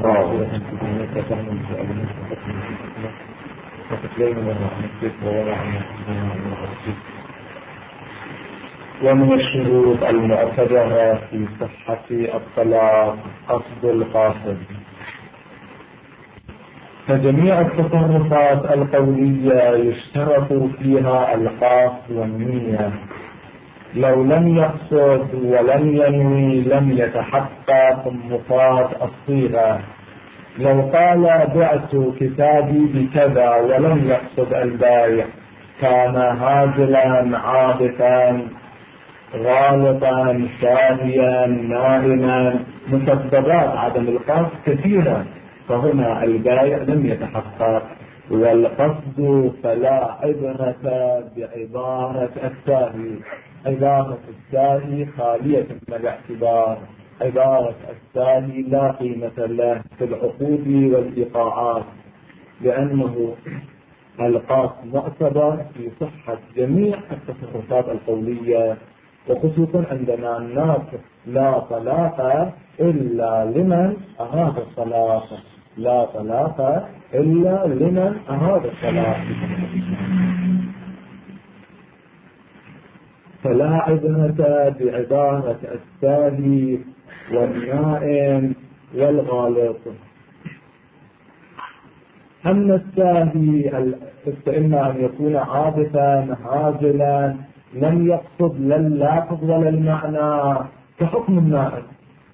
ومن الشروط المعتبرة في صحة الطلاق قصد القاصد. فجميع التصرفات القولية يشترط فيها القصد والنية، لو لم يقصد ولم ينوي لم يتحقق مفاد الصيغة. لو قال بعت كتابي بكذا ولم يقصد البيع كان هازلا عابثا غالطا ساهيا نائما، مسببات عدم القصد كثيرة، فهنا البيع لم يتحقق. والقصد فلا عبرة بعبارة الساهي، عبارة الساهي خالية من الاعتبار، عبارة الساهي لا قيمة له في العقود والإيقاعات، لأنه القصد معتبر في صحة جميع التصرفات القولية، وخصوصا عندما الناس لا طلاق إلا لمن أراد الطلاق، لا طلاق إلا لمن أراد الطلاق. فلا عبرة بعبارة الساهي والنائم والغالط. أما الساهي فإما أن يكون عابثا هازلا لم يقصد لا اللافظ ولا المعنى، كحكم النائم.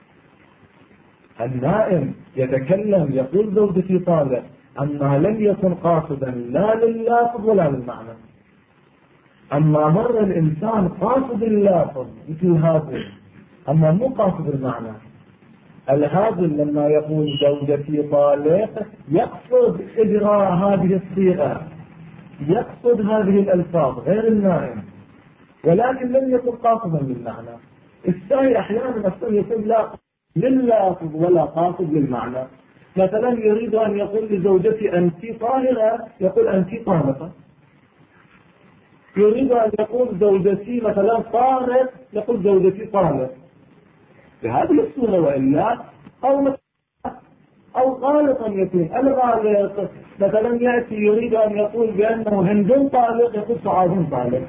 النائم يتكلم يقول زوجتي طالق، أما لم يكن قاصدا لا لللافظ ولا للمعنى. أما مر الإنسان قاصد اللافظ مثل هذا، أما مو قاصد المعنى. الهازل لما يقول زوجتي طالق يقصد إجراء هذه الصيغة، يقصد هذه الألفاظ غير النائم، ولكن لم يكن قاصدا للمعنى. الساهي أحيانا يكون لا لللافظ ولا قاصد للمعنى. مثلا يريد أن يقول لزوجتي أنت طاهرة يقول أنت طالقة. يريد أن يقول زوجتي مثلا طارق يقول زوجتي طالق بهذه الصورة، وإلا أو غالطا يكون. الغالط مثلا يأتي يريد أن يقول بأنه هند طالق يقول سعاد طالق.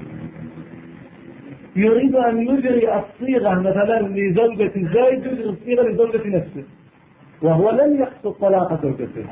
يريد أن يجري الصيغة مثلا لزوجة زيد يجري الصيغة لزوجة نفسه، وهو لم يقصد طلاق زوجته.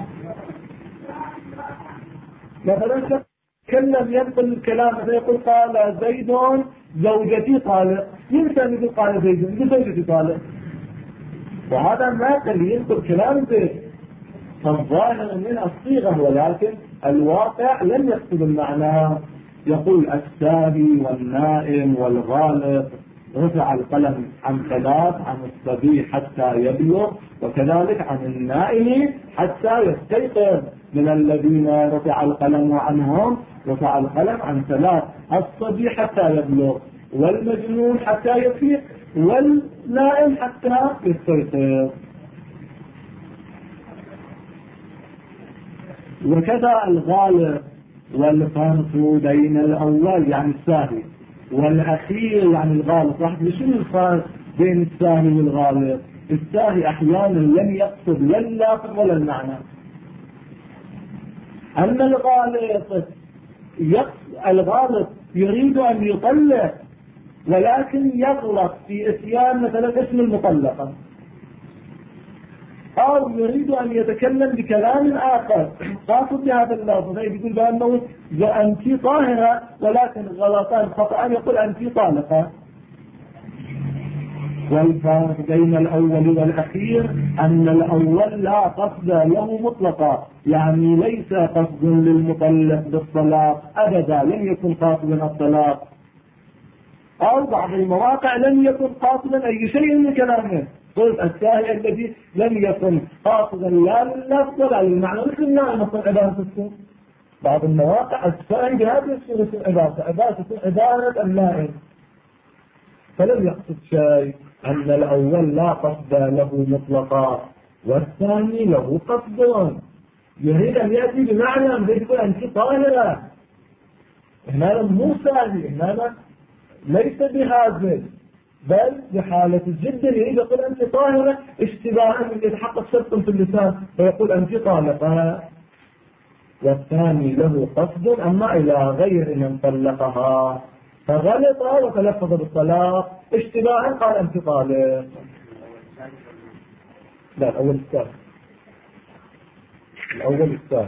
مثلا كلم ينقل الكلام فيقول قال زيد زوجتي طالق، ينسى أن يقول قال زيد زوجتي طالق، وهذا ما قال ينقل كلام زيد. فالظاهر من الصيغة، ولكن الواقع لم يقصد المعنى. يقول الساهي والنائم والغالط رفع القلم عن ثلاث: عن الصبي حتى يبلغ، وكذلك عن النائم حتى يستيقظ. من الذين رفع القلم عنهم رفع القلم عن ثلاث: الصبي حتى يبلغ، والمجنون حتى يفيق، والنائم حتى يستيقظ. وكذا الغالط. والفرق بين الأول يعني الساهي والأخير يعني الغالط. شنو الفرق بين الساهي والغالط؟ الساهي أحيانا لم يقصد لا اللافظ ولا المعنى، أما الغالط يريد أن يطلق ولكن يغلط في إتيان مثلا اسم المطلقة، أو يريد أن يتكلم بكلام آخر قاصد بهذا اللفظ، يقول بأنه أنت طاهرة ولكن غلطان خطأ يقول أنت طالقة. والفرق بين الأول والأخير أن الأول لا قصد له مطلقا، يعني ليس قصد للمطلق بالطلاق أبدا، لم يكن قاصدا الطلاق، أو بعض المواقع لم يكن قاصدا أي شيء من كلامه. قلت الساهي الذي لم يكن قاصدا لا لللفظ ولا للمعنى، مثل النائم مثل عبارة السوء. بعض المواقع الساهي بهذه الصورة عبارة النائم، فلم يقصد شيء. أن الأول لا قصد له مطلقا، والثاني له قصد، يريد أن يأتي بمعنى أن يقول أنت طاهرة. هنا مو ساهي، هنا ليس بهازل، بل بحالة جدا يريد يقول أنت طاهرة اشتباها من يتحقق شرط في اللسان فيقول أنت طالقة. والثاني له قصد أما إلى غير من طلقها فغلط وتلفظ بالطلاق اشتباها قال أنت طالق. لا الأول الثاني، الأول الثاني.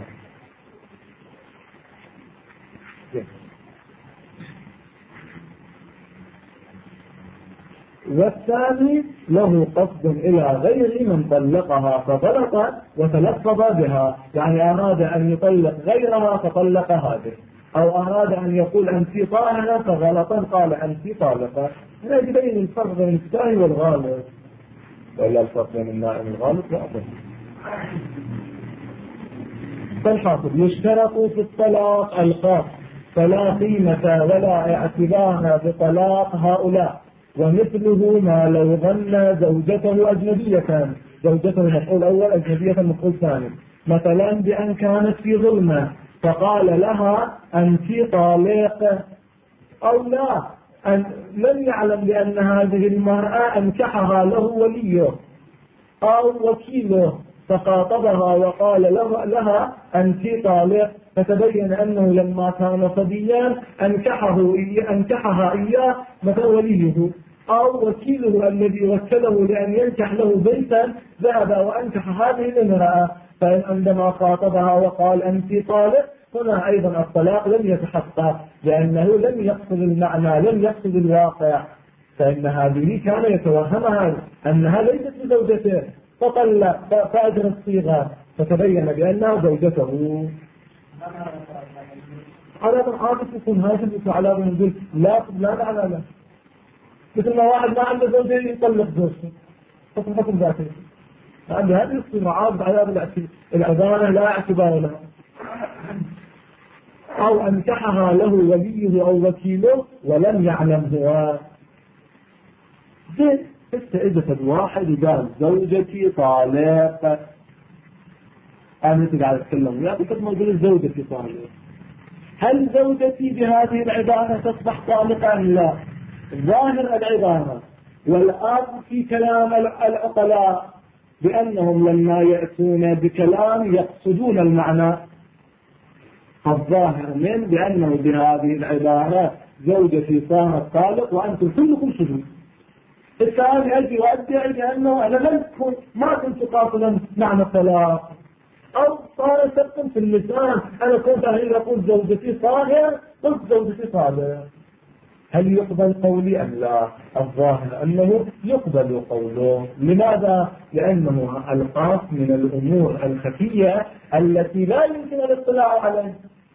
والثاني له قصد إلى غير من طلقها فغلط وتلفظ بها، يعني أراد أن يطلق غيرها فطلق هذه، أو أراد أن يقول أنت طاهرة فغلطا قال أنت طالقة. هنا يبين الفرق بين الساهي والغالط، وإلا الفرق بين النائم والغالط لا أبدا. فالحاصل يشترط في الطلاق الخاص فلا قيمة ولا اعتبار بطلاق هؤلاء، ومثله ما لو ظن زوجته أجنبية، زوجته مفعول أول، أجنبية مفعول ثاني، مثلا بأن كانت في ظلمة فقال لها أنت طالق، أو لا أن لم يعلم بأن هذه المرأة أنكحها له وليه أو وكيله فخاطبها وقال لها أنت طالق، فتبين أنه لما كان صبيا أنكحها إياه مثل وليه أو وكيله الذي وكله لأن ينكح له بيتا ذهب وأنكح هذه الامرأة، فإن عندما خاطبها وقال أنت طالق هنا أيضا الطلاق لم يتحقق لأنه لم يقصد المعنى، لم يقصد الواقع، فإن هذه كان يتوهمها أنها ليست بزوجته فطلق فأجرى الصيغة فتبين بأنها زوجته. على عاطف يكون هاشم على نقول لا معنى له، مثل ما واحد ما عنده زوجة يطلق زوجته حكم ذاته، لأن هذه الصراعات على العدالة لا اعتبار لها. أو أنكحها له وليه أو وكيله ولم يعلم هو. إذا الواحد قال زوجتي طالق، أنا قاعد أتكلم وياك كنت موجود زوجتي طالق، هل زوجتي بهذه العبارة تصبح طالقة أم لا؟ ظاهر العبارة والآن في كلام العقلاء بأنهم لما يأتون بكلام يقصدون المعنى، الظاهر من بأنه بهذه العبارة زوجتي صارت طالق وأنتم كلكم شهود. الثاني أجي وأدعي بأنه أنا ما كنت قاصدا معنى الطلاق، أو صار سبب في اللسان، أنا كنت أقول زوجتي طاهرة قلت زوجتي طالق. هل يقبل قولي أم لا؟ الظاهر أنه يقبل قوله. لماذا؟ لأنه القاص من الأمور الخفية التي لا يمكن الاطلاع عليه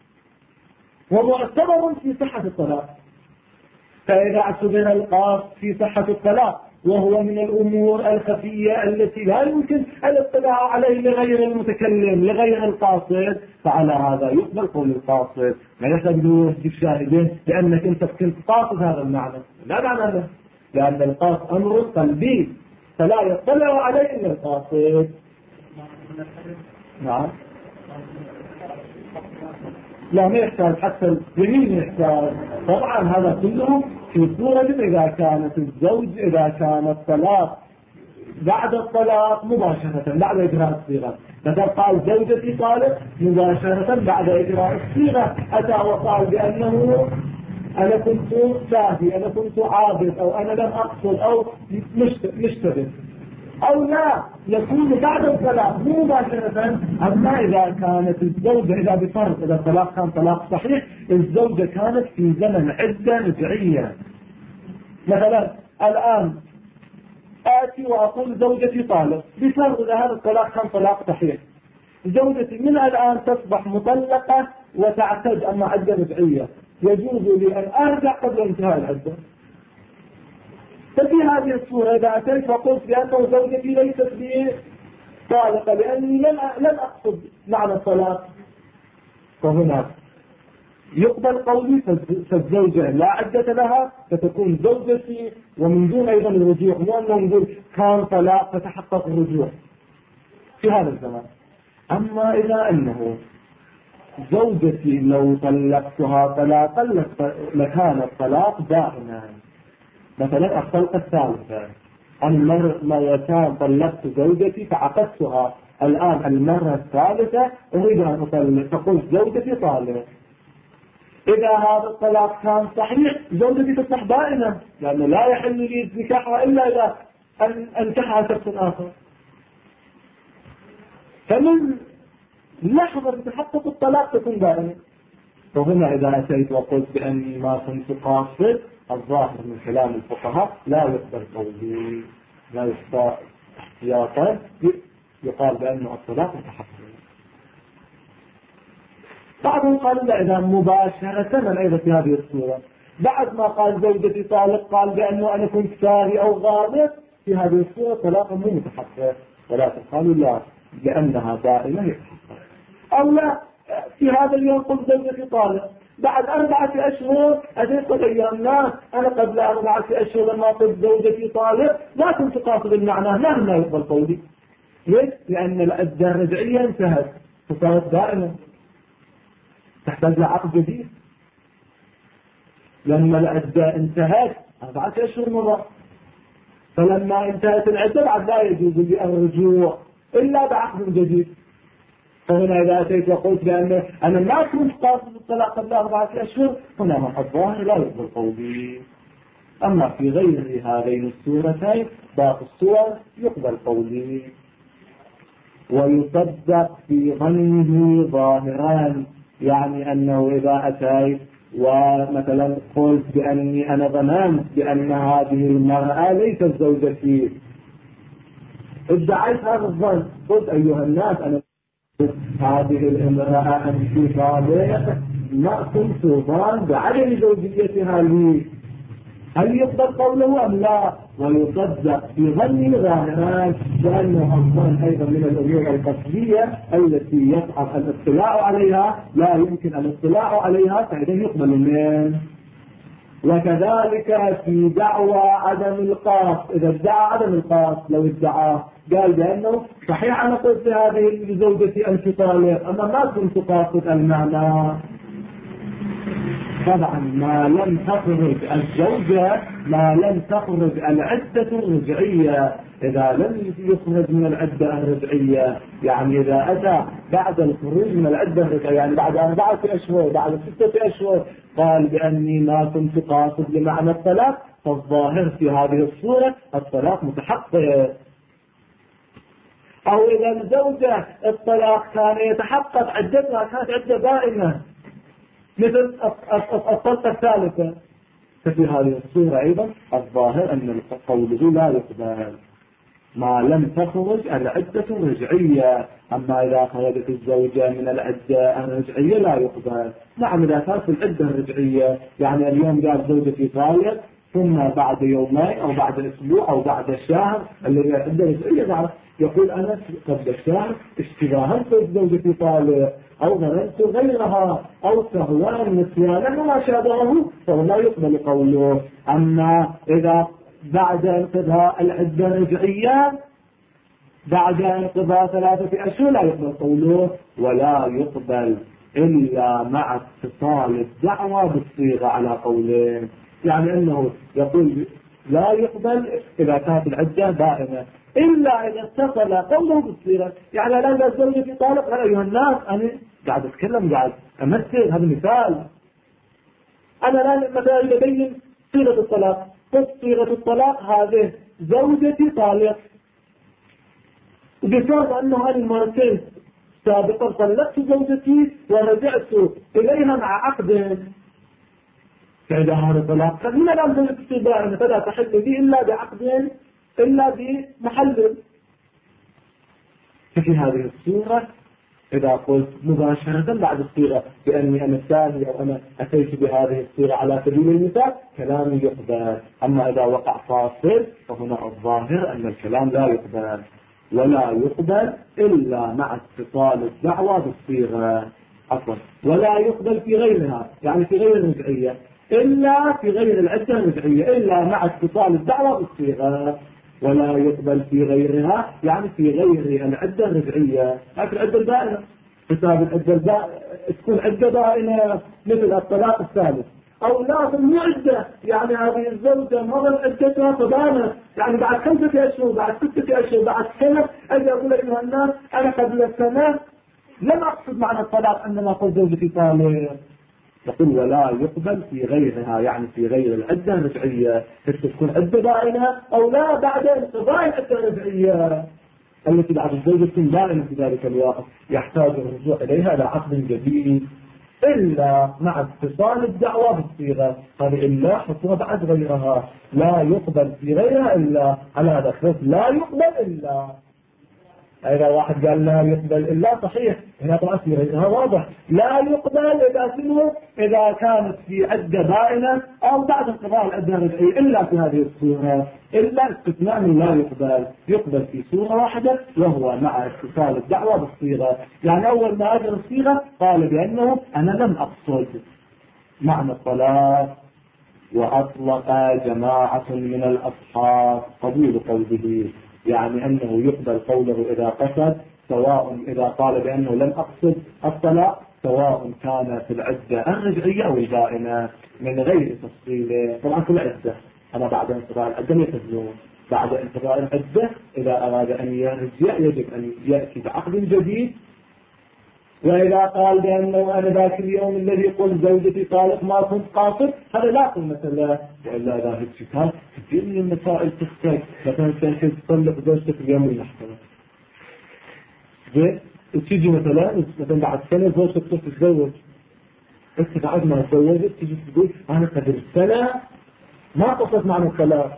ومعتبر في صحة الطلاق. فإذا اعتبر القاص في صحة الطلاق وهو من الأمور الخفية التي لا يمكن الاطلاع عليه لغير المتكلم لغير القاصد، فعلى هذا يقبل قول القاصد. ما يحتاج يجيب شاهدين لأنك أنت كنت قاصد هذا المعنى، لا معنى له، لأن القاصد أمر قلبي فلا يطلع عليه إلا القاصد. نعم لا ما يحتاج حتى اليمين يحتاج. طبعا هذا كله في صورة إذا كانت الزوج إذا كان الطلاق بعد الطلاق مباشرة بعد إجراء الصيغة، مثلا قال زوجتي طالق مباشرة بعد إجراء الصيغة أتى وقال بأنه أنا كنت ساهي، أنا كنت عابد، أو أنا لم أقصد، أو مشتبه، أو لا يكون بعد الطلاق مباشرة. أما إذا كانت الزوجة إذا بفرق إذا الطلاق كان طلاق صحيح الزوجة كانت في زمن عدة رجعية، مثلا الآن آتي وأقول زوجتي طالق بفرق إذا هذا الطلاق كان طلاق صحيح، زوجتي من الآن تصبح مطلقة وتعتد أما عدة رجعية، يجوز لي أن أرجع قبل انتهاء العدة. ففي هذه الصورة إذا أتيت وقلت بأنه زوجتي ليست بي طالقة لأني لم أقصد معنى الطلاق، فهنا يقبل قولي فالزوجة لا عدة لها فتكون زوجتي ومن دون أيضا الرجوع، مو أنه نقول كان طلاق فتحقق الرجوع في هذا الزمان. أما إذا أنه زوجتي لو طلقتها طلاقا لكان الطلاق دائما، مثلا الطلقة الثالثة، مرتان طلقت زوجتي فعقدتها، الآن المرة الثالثة أريد أن أطلق، فقلت زوجتي طالق. إذا هذا الطلاق كان صحيح زوجتي تصبح بائنة، لأنه لا يحل لي نكاحها إلا إذا أنكحها شخص آخر. فمن لحظة تحقق الطلاق تكون بائنة. وهنا إذا أتيت وقلت بأني ما كنت قاصد، الظاهر من كلام الفقهاء لا يقبل قولي، لا يستطيع احتياطا يقال بأن الطلاق متحقق. بعضهم قالوا لا، إذا مباشرة من أيضا في هذه الصورة، بعد ما قال زوجتي طالق قال بأنه أنا كنت ساري أو غامض، في هذه الصورة طلاق مو متحقق، ولكن قالوا لا لأنها دائمة يتحقق. أو لا، في هذا اليوم قلت زوجتي طالق، بعد 4 أشهر أتيت قل أيام لا، أنا قبل 4 أشهر لما قلت زوجتي طالق لا كنت قاصد المعنى، لا يقبل قولي. ليش؟ لأن العدة الرجعية انتهت وصارت دائمة، تحتاج لعقد جديد. لما العدة انتهت 4 أشهر مضى، فلما انتهت العدة بعد لا يجوز لي الرجوع إلا بعقد جديد. فهنا إذا أتيت وقلت بأن أنا ما كنت قاصد الطلاق قبل 4 أشهر، هنا من الظاهر لا يقبل قولي. أما في غير هذين السورتين باقي السور يقبل قولي. ويصدق في ظنه ظاهران، يعني أنه إذا أتيت ومثلا قلت بأني أنا ظننت بأن هذه المرأة ليست زوجتي، ادعيت هذا الظن، قلت أيها الناس أنا هذه الامرأة أنت صادق، ما كنت ظان بعدم زوجيتها لي، هل يقبل قوله أم لا؟ ويصدق في ظنه ظاهران، لأنه الظن أيضا من الأمور القصدية التي يصعب الاطلاع عليها، لا يمكن الاطلاع عليها، فإذا يقبل منه. وكذلك في دعوى عدم القاصد، إذا ادعى عدم القاصد لو ادعى قال بأنه صحيح أنا قلت هذه لزوجتي أنت طالق، أما ما كنت قاصد المعنى. طبعا ما لم تخرج الزوجة، ما لم تخرج العدة الرجعية، إذا لم يخرج من العدة الرجعية، يعني إذا أتى بعد الخروج من العدة الرجعية، يعني بعد 4 أشهر بعد 6 أشهر قال بأني ما كنت قاصد لمعنى الطلاق، فالظاهر في هذه الصورة الطلاق متحقق. أو إذا الزوجة الطلاق كان يتحقق عدتها كانت عدة دائمة مثل الطلقة الثالثة، ففي هذه الصورة أيضا الظاهر أن قوله لا يقبل ما لم تخرج العدة الرجعية. أما إذا خرجت الزوجة من العدة الرجعية لا يقبل. نعم إذا كانت العدة الرجعية، يعني اليوم قال زوجتي طالق، ثم بعد يومين أو بعد أسبوع أو بعد شهر الذي العدة الرجعية نعرف يقول أنا قبل الشهر اشتباهت زوجتي طالق أو ظننت غيرها أو سهوان نسيانا وما شابهه، فهو لا يقبل قوله. أما إذا بعد انقضاء العدة الرجعية بعد انقضاء 3 أشهر لا يقبل قوله. ولا يقبل إلا مع اتصال الدعوة بالصيغة على قوله، يعني أنه يقول لا يقبل إذا كانت العدة دائمة إلا إذا اتصل قوله بالصيغة. يعني الآن زوجتي طالق، قال أيها الناس أنا قاعد أتكلم قاعد أمثل، هذا مثال. أنا الآن مثلا يبين صيغة الطلاق، قلت صيغة الطلاق هذه زوجتي طالق، بفرض أنه أنا مرتين سابقا طلقت زوجتي ورجعت إليها مع عقد، فإذا هذا طلاق فمن الآن زوجتي دائما فلا تحل لي إلا بعقد إلا بمحلل. ففي هذه الصورة إذا قلت مباشرة بعد الصيغة بأني أنا الثاني أو أنا أتيت بهذه الصيغة على سبيل المثال كلامي يقبل. أما إذا وقع فاصل فهنا الظاهر أن الكلام لا يقبل. ولا يقبل إلا مع اتصال الدعوة بالصيغة، عفوا ولا يقبل في غيرها، يعني في غير الرجعية، إلا في غير العدة الرجعية، إلا مع اتصال الدعوة بالصيغة. ولا يقبل في غيرها، يعني في غير العدة الرجعية، لكن العدة الدائمة حساب العدة تكون عدة دائمة مثل الطلاق الثالث أو لا مو عدة، يعني هذه الزوجة مرت عدتها فبانت، يعني بعد 5 أشهر، بعد 6 أشهر، بعد سنة أجي أقول أيها الناس أنا قبل السنة لم أقصد معنى الطلاق أنما قلت زوجتي طالق. يقول ولا يقبل في غيرها، يعني في غير العدة الرجعية، تكون عدة بائنة أو لا بعد انقضاء العدة الرجعية التي بعد الزوجة تكون بائنة في ذلك الوقت، يحتاج الرجوع إليها إلى عقد جديد إلا مع اتصال الدعوة بالصيغة. هذه إلا حكمها بعد غيرها، لا يقبل في غيرها إلا على هذا الخلاف، لا يقبل إلا. إذا واحد قال لا يقبل إلا صحيح، هنا طبعا في غيرها واضح، لا يقبل إذا سنه إذا كانت في عدة بائنة أو بعد انقضاء العدة الرجعية إلا في هذه الصورة، إلا استثناء من لا يقبل، يقبل في صورة واحدة وهو مع اتصال الدعوة بالصيغة. يعني أول ما أجل الصيغة قال بأنه أنا لم أقصد معنى الطلاق، وأطلق جماعة من الأصحاب قبول قوله، يعني أنه يقبل قوله إذا قصد، سواء إذا قال بأنه لم أقصد الطلاق، سواء كان في العدة الرجعية أو البائنة من غير تفصيل. طبعا في العدة، أما بعد انقضاء العدة يتزلون، بعد انقضاء العدة إذا أراد أن يرجع يجب أن يأتي بعقد جديد. وإذا قال بأنه أنا ذاك اليوم الذي قلت زوجتي طالق ما كنت قاصد، هذا لا قيمة له. وإلا ذا الشكال كثير من المسائل تختلف، مثلا كان تطلق زوجتك اليوم المحكمة، زين وتيجي مثلا بعد سنة زوجتك تتزوج، أنت بعد ما تزوجت تيجي تقول أنا قبل سنة ما قصدت معنى الطلاق،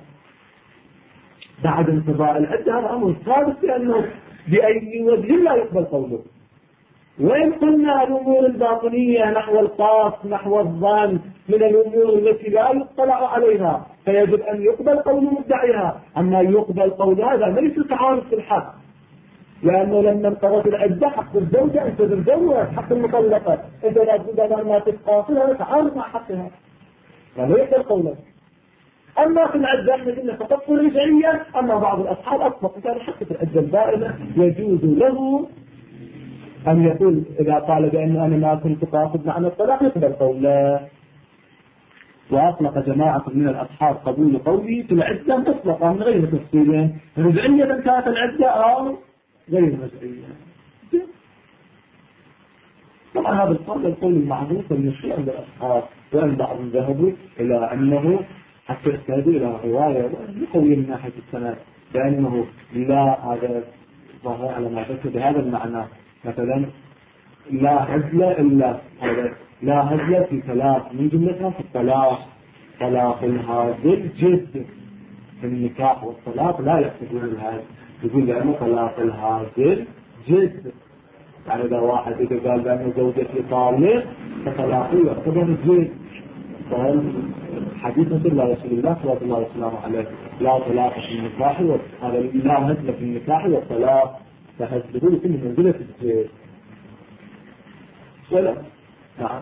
بعد انقضاء العدة هذا أمر ثابت بأنه بأي وجه لا يقبل قوله. وإن قلنا الأمور الباطنية نحو القاص نحو الظن من الأمور التي لا يطلع عليها فيجب أن يقبل قول مدعيها، أما يقبل قول هذا ليس تعارض في الحق، لأنه لما انقضت العدة حق الزوجة أنت تتزوج، حق المطلقة أنت لا بد أن ما تتقاصل، هذا تعارض مع حقها ولا يقبل قوله. أما في العدة احنا قلنا فقط رجعية، أما بعض الأصحاب أطلق كان حتى في العدة البائنة يجوز له أن يقول إذا قال بأنه أنا ما كنت قاصد معنى الطلاق يقبل قوله. وأطلق جماعة من الأصحاب قبول قوله في العدة مطلقة من غير تفصيل، رجعية كانت العدة أو غير رجعية. طبعا هذا القول المعروف المشهور عند الأصحاب، وأن بعضهم ذهبوا إلى أنه حتى يستندوا إلى رواية يقوي من ناحية السند بأنه لا، هذا ظاهر على ما ذكر بهذا المعنى، مثلا لا هزل إلا لا هزل في ثلاث، من جملتها في الطلاق، طلاق الهازل جد في النكاح والطلاق لا يحتاجون الهازل، يقول لأنه طلاق الهازل جد، يعني إذا واحد إذا قال بأنه زوجتي طالق فطلاقه يعتبر جد. حديث رسول الله رسول الله صلى الله عليه وسلم عليه لا طلاق في النكاح لا هزل في النكاح والطلاق، فهزله لكل منزلة الجد ولا نعم.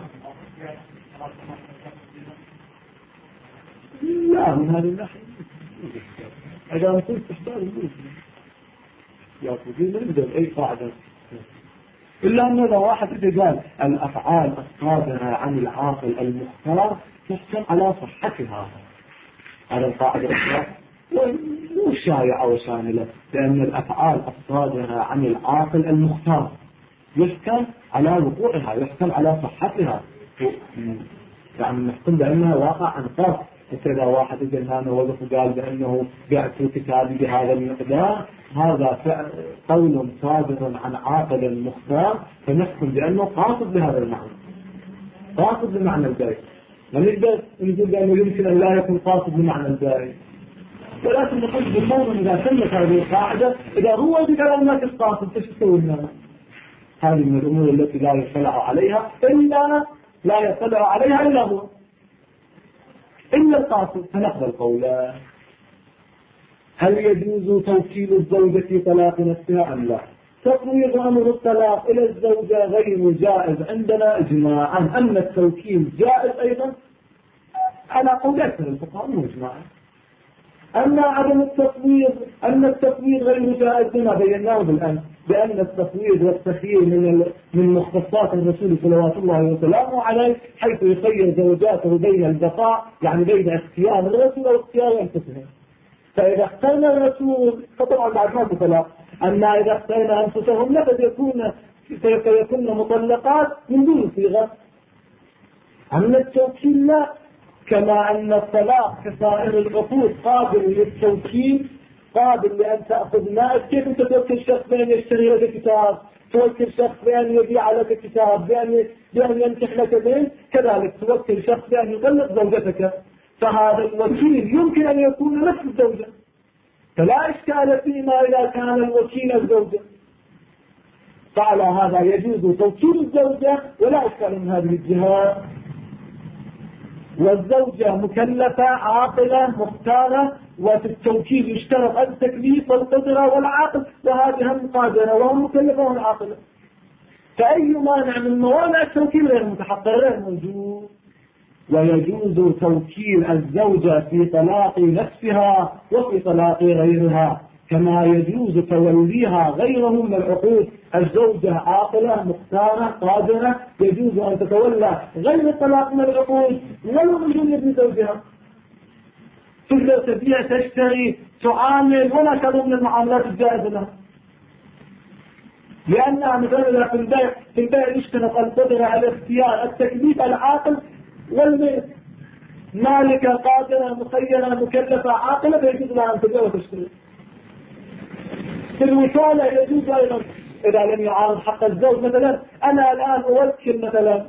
لا من هذه الناحية إذا نقول تحتاج يا فوزي لا يبدأ أي قاعدة، إلا أن هذا واحد إذا قال الأفعال الصادرة عن العاقل المختار تحكم على صحتها، هذا القاعدة الأخرى مو شائعة وشاملة، لأن الأفعال الصادرة عن العاقل المختار يحكم على وقوعها، يحكم على صحتها، يعني نحكم بأنها واقع عن قصد. إذا واحد إذا هنا وقف قال بأنه بعت كتابي بهذا المقدار، هذا قول صادر عن عاقل مختار، فنحكم بأنه قاصد بهذا المعنى، قاصد بمعنى البيع. ما نقدر نقول بأنه يمكن أن لا يكون قاصد بمعنى البيع، ولكن نقول بالموضوع إذا تمت هذه القاعدة إذا هو بكلام ما قاصد إيش تسوي لنا؟ هذه من الأمور التي لا يطلع عليها إلا هو إلا القاصد، فنقبل قوله. هل يجوز توكيل الزوجة في طلاق نفسها أم لا؟ تفويض أمر الطلاق إلى الزوجة غير جائز عندنا إجماعا، أن التوكيل جائز أيضا على قول أكثر الفقهاء مجمعا. أما عدم التفويض، أن التفويض غير جائز ما بيناه بالأمس، بأن التفويض والتخيير من مختصات الرسول صلوات الله وسلامه عليه، حيث يخير زوجاته بين البقاء، يعني بين اختيار الرسول أو اختيار أنفسهم. فإذا اخترنا الرسول فطبعا بعد ما طلاق، أما إذا اخترنا أنفسهم لقد يكون مطلقات من دون صيغة. أما التوكيل لا، كما أن الطلاق كسائر العقود قابل للتوكيل، قابل لأن تأخذ مالك. كيف أنت توكل شخص بأن يشتري لك كتاب، توكل شخص بأن يبيع لك كتاب، بأن ينكح لك بنت، كذلك توكل شخص بأن يطلق زوجتك. فهذا الوكيل يمكن أن يكون نفس الزوجة، فلا إشكال فيما إذا كان الوكيل الزوجة. فعلى هذا يجوز توكيل الزوجة ولا إشكال من هذه الجهة. والزوجة مكلفة عاقلة مختارة، وفي التوكيل يشترط التكليف والقدرة والعقل، وهذه هم قادرة وهم مكلفة وهم عاقلة. فأي مانع من موانع التوكيل غير متحقق غير موجود. ويجوز توكيل الزوجة في طلاق نفسها وفي طلاق غيرها، كما يجوز توليها غيره من العقود. الزوجة عاقلة مختارة قادرة، يجوز أن تتولى غير الطلاق من العقود ولو من دون ابن زوجها. تقدر تبيع، تشتري، تعامل، ولا شيء من المعاملات الجائزة لها، لأنها مثلا إذا في البيع يشترط القدرة على اختيار التكليف العاقل والملك، مالكة قادرة مخيرة مكلفة عاقلة، فيجوز لها أن تبيع وتشتري. في الوكالة يجوز أيضا إذا لم يعارض حق الزوج. مثلا أنا الآن أوكل مثلا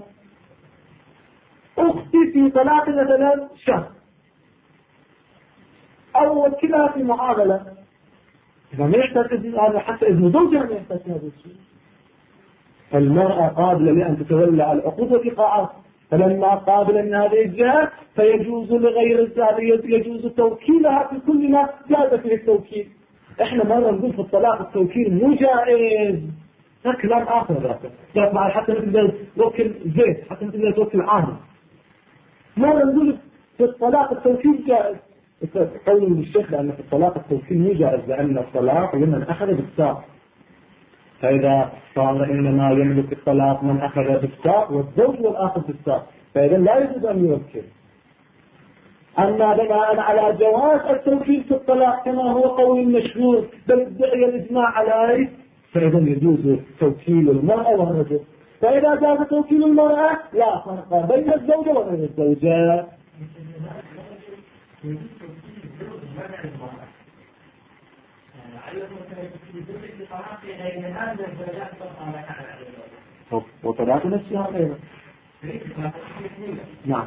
أختي في طلاق مثلا شهر، أو أوكلها في معاملة، إذا ما يحتاج هذا حتى إذن زوجها ما يحتاج هذا الشيء. المرأة قابلة لأن تتولى العقود والإيقاعات، فلما قابلة من هذه الجهة فيجوز لغير الزاد يجوز توكيلها في كل ما جاز فيه التوكيل. احنا مرة نقول في الطلاق التوكيل مو جائز، هذا كلام آخر. ذاك حتى تقدر توكل زيت، حتى تقدر توكل عامل. مرة نقول في الطلاق التوكيل جائز، قول الشيخ لأن في الطلاق التوكيل مو جائز، لأن الطلاق لمن أخذ بالساق، فإذا صار إنما يملك الطلاق من أخذ بالساق والزوج والآخر بالساق، فإذا لا يجوز أن يوكل. أما بناء على جواز التوكيل في الطلاق كما هو قول مشهور بل ادعي الإجماع عليه، فإذا يجوز توكيل المرأة والرجل. فإذا جاز توكيل المرأة لا فرق بين الزوجة وغير الزوجة. وطلاق نفسها غيره. نعم.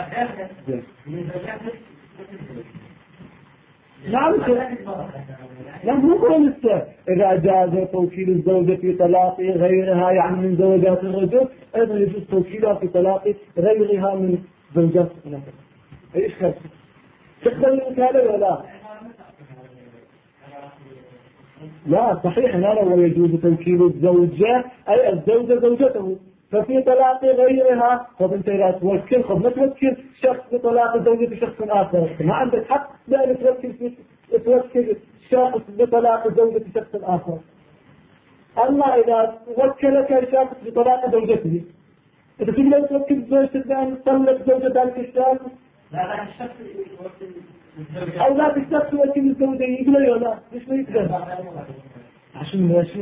نعم مو كل إذا جاز توكيل الزوجة في طلاق غيرها يعني من زوجات الرجل، أيضا يجوز توكيلها في طلاق غيرها من زوجات الرجل. أي إشكال؟ تقبل الوكالة ولا لا؟ صحيح لا، ويجوز توكيل الزوجة أي الزوجة زوجته، ففي طلاق غيرها. طب انت لا توكل، طب ما توكل شخص بطلاق زوجة شخص آخر، ما عندك حق بأن توكل شخص بطلاق زوجة شخص آخر. أما إذا وكلك شخص بطلاق زوجته، إذا تقدر توكل زوجتك بأن تطلق زوجة ذلك الشخص، لا الشخص أو لا بالشخص توكل الزوجة يقول له لا ليش ما يقدر؟ عشان ماشي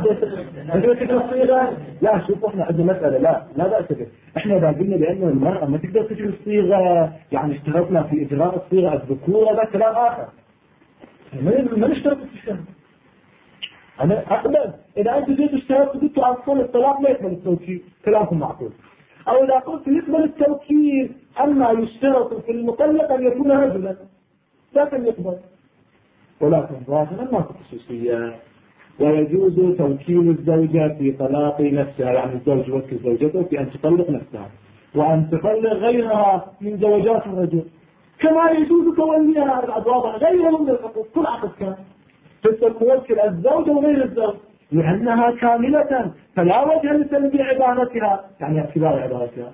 لا شوف احنا عندنا مسألة لا بأس به. احنا اذا قلنا بأن المرأة ما تقدر تجري الصيغة، يعني اشترطنا في اجراء الصيغة الذكورة، هذا كلام اخر، ما نشترط في الشهر. انا اقبل اذا انت جيت اشترطت قلت اصلا الطلاق لا يقبل التوكيل، كلامكم معقول. او اذا قلت يقبل التوكيل اما يشترط في المطلق ان يكون رجلا لكن يقبل، ولكن ظاهرا ما في خصوصية. ويجوز توكيل الزوجة في طلاق نفسها، يعني الزوج يوكل زوجته في أن تطلق نفسها وأن تطلق غيرها من زوجات الرجل، كما يجوز توليها الأضرار غير من الحقوق. كل عقد كان تتوكل الزوجة وغير الزوج لأنها كاملة، فلا وجه لتلبي عبارتها، يعني اعتبار عبارتها.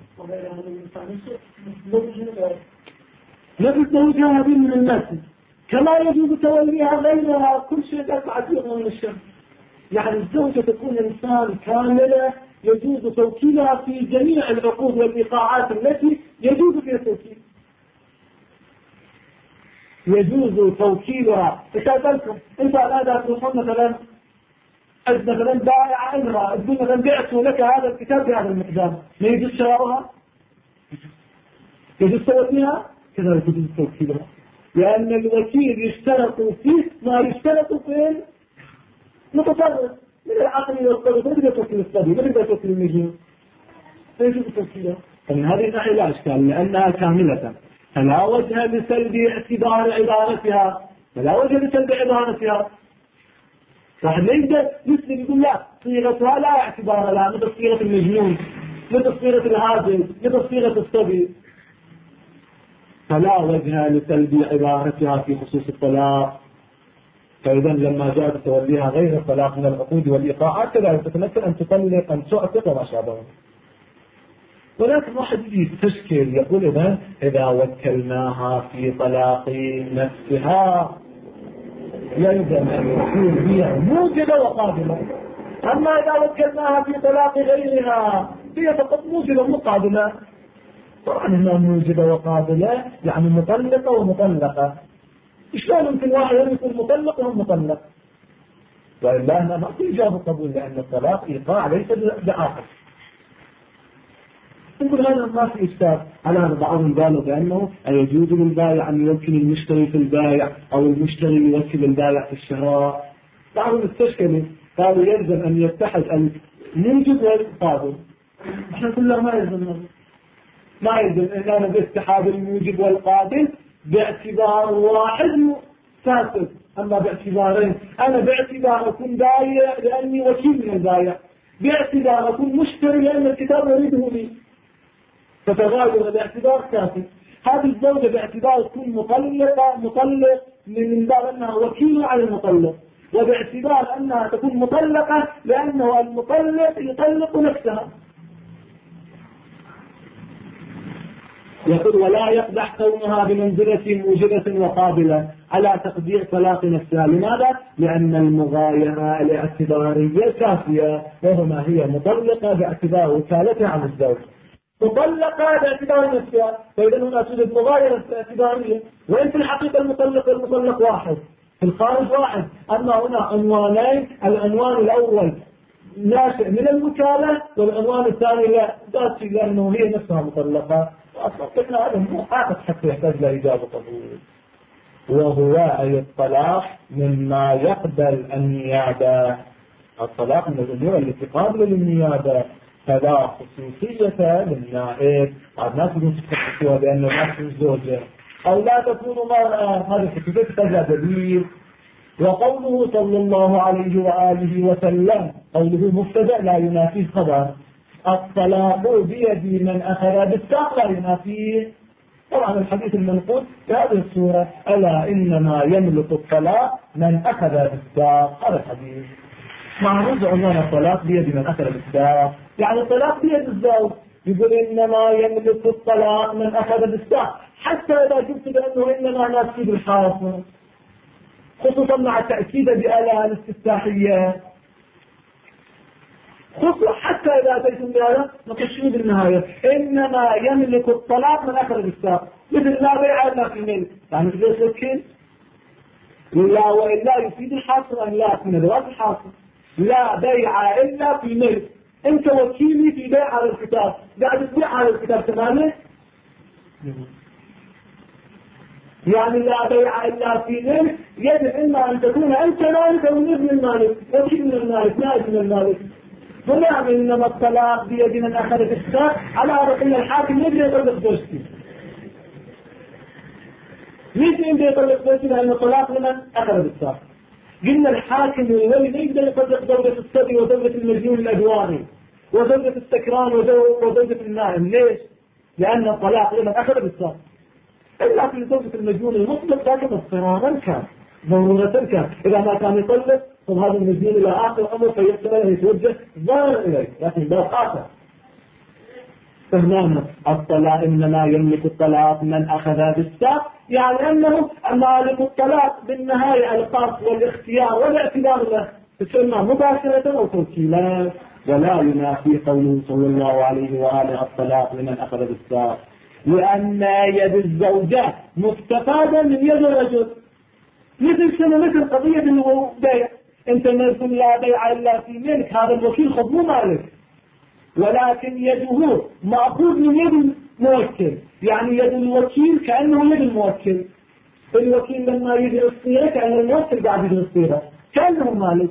نفس زوجها هذه من المثل كما يجوز توليها غيرها، كل شيء تقع من الشر. يعني الزوجة تكون إنسان كاملة يجوز توكيلها في جميع العقود والإيقاعات التي يجوز فيها التوكيل. يجوز توكيلها. لكم انت الآن تروحون مثلا بائع امرأة تقول مثلا بعت لك هذا الكتاب بهذا المقدار، ما يجوز شراؤها؟ يجوز توكيلها؟ كذلك يجوز توكيلها، لأن الوكيل يشترط فيه ما يشترط في المتصرف من العقل والقدر. ما يقدر توكيل الصبي، ما يقدر توكيل المجنون، فيجوز توكيلها. فمن هذه الناحية لا إشكال لأنها كاملة، فلا وجه لسلب اعتبار عبارتها، واحد لا يقدر يسلم يقول لا صيغتها لا اعتبار لها، مثل صيغة المجنون، مثل صيغة الهازل، مثل صيغة الصبي. فلا وجه لسلب عبارتها في خصوص الطلاق. فإذا لما جاء توليها غير الطلاق من العقود والإيقاعات كذلك تتمثل أن تطلق أن تعتق وما شابه. ولكن واحد يستشكل يقول إذا وكلناها في طلاق نفسها يلزم أن يكون بها موجبة وقابلة، أما إذا وكلناها في طلاق غيرها هي فقط موجبة مقابلة. طبعا هنا موجبة وقابلة يعني مطلقة ومطلقة. شلون يمكن واحد يكون مطلق وهم مطلق؟ وإلا هنا ما في إجابة قبول، لأن الطلاق إيقاع ليس بعاقل. نقول هذا ما في إشكال. على بعضهم قالوا بأنه يجوز للبائع أن يوكل المشتري في البائع أو المشتري يوكل البائع في الشراء. بعضهم استشكلوا قالوا يلزم أن يتحد الموجب والقابل. احنا نقول له ما يلزم، ما يلزم إن أنا باتحاد الموجب والقابل باعتبار واحد فاسد، أما باعتبارين. أنا باعتبار أكون بائع لأني وكيل من البائع، باعتبار أكون مشتري لأن الكتاب يريده لي، فتغاير الاعتبار كافي. هذه الزوجة باعتبار تكون مطلق من باب أنها وكيل على المطلق، وباعتبار أنها تكون مطلقة لأنه المطلق يطلق نفسها. يقول ولا يقدح كونها بمنزلة موجبة وقابلة على تقدير طلاق نفسها. لماذا؟ لأن المغايرة الاعتبارية كافية، وهما هي مطلقة باعتبار وكالتها عن الزوج، مطلقة باعتبار نفسها. فإذا هنا توجد مغايرة اعتبارية، وإن في الحقيقة المطلق واحد، في الخارج واحد. أما هنا عنوانين، العنوان الأول ناشئ من الوكالة، والعنوان الثاني لا ذاتي لأنه هي نفسها مطلقة. أصلا هذا مو حاقق حتى يحتاج لإجابة قبول. وهو أي الطلاق مما يقبل النيابة، الطلاق من الأمور التي قابلة للنيابة، فلا خصوصية للنائب. الناس يقولون تخصصها بأنه ما تكون زوجة أو لا تكون مرأة، هذه الخصوصية تحتاج دليل. وقوله صلى الله عليه وآله وسلم قوله مبتدأ لا ينافيه خبر. الطلاق بيد من أخذ بالساق لا ينافيه. طبعا الحديث المنقول في هذه السورة ألا إنما يملك الطلاق من أخذ بالساق. هذا الحديث معروض عنوان الطلاق بيد من أخذ بالساق، يعني الطلاق بيد الزوج. يقول إنما يملك الطلاق من أخذ بالساق، حتى إذا قلت بأنه إنما نفسي بالحاصل، خصوصا مع التأكيد بآلة الاستفتاحية، خصوصا حتى إذا أتيتم بهذا نقشوا بالنهاية إنما يملك الطلاق من أخذ بالساق، مثل لا بيع إلا في الملك. يعني تقول سكين لا وإلا يفيد الحاصل أن لا من أدوات الحاصل. لا بيع إلا في ملك، أنت وكيلي في بيع على الكتاب، قاعد تبيع على الكتاب تماما. يعني لا بيع إلا في ملك يجب إما أن تكون أنت مالك أو ابن المالك، وكيل من المالك نائب من المالك. هنا إنما الطلاق بيد من أخذ بالساق، على رأي الحاكم يجري يطلق زوجتي، يجري يطلق زوجتي لأن الطلاق لمن أخذ بالساق. قلنا الحاكم والولي ما يقدر يطلق زوجة الصبي وزوجة المجنون الأدواري وزوجة السكران وزوجة النائم. ليش؟ لأن الطلاق لمن أخذ بالساق، إلا في زوجة المجنون المطلق لكن اضطرارا كان، ضرورة كان. إذا ما كان يطلق هذا المجنون إلى آخر الأمر فيحتمل أن يتوجه ظاهر إليه، لكن باب آخر. فهنا الطلاق إنما يملك الطلاق من أخذ بالساق، يعني أنه مالك الطلاق بالنهاية القصد والاختيار والاعتبار له، فإما مباشرة أو توكيلا. ولا ينافي قوله صلى الله عليه وآله الطلاق لمن أخذ بالساق، لأن يد الزوجة مستفادة من يد الرجل. مثل قضية البيع، أنت ما تقول لا بيع إلا في ملك، هذا الوكيل خذ مو مالك، ولكن يده مأخوذ من يد الموكل، يعني يد الوكيل كأنه يد الموكل. الوكيل لما يدري الصيغة كأن الموكل قاعد يدري الصيغة، كأنه مالك.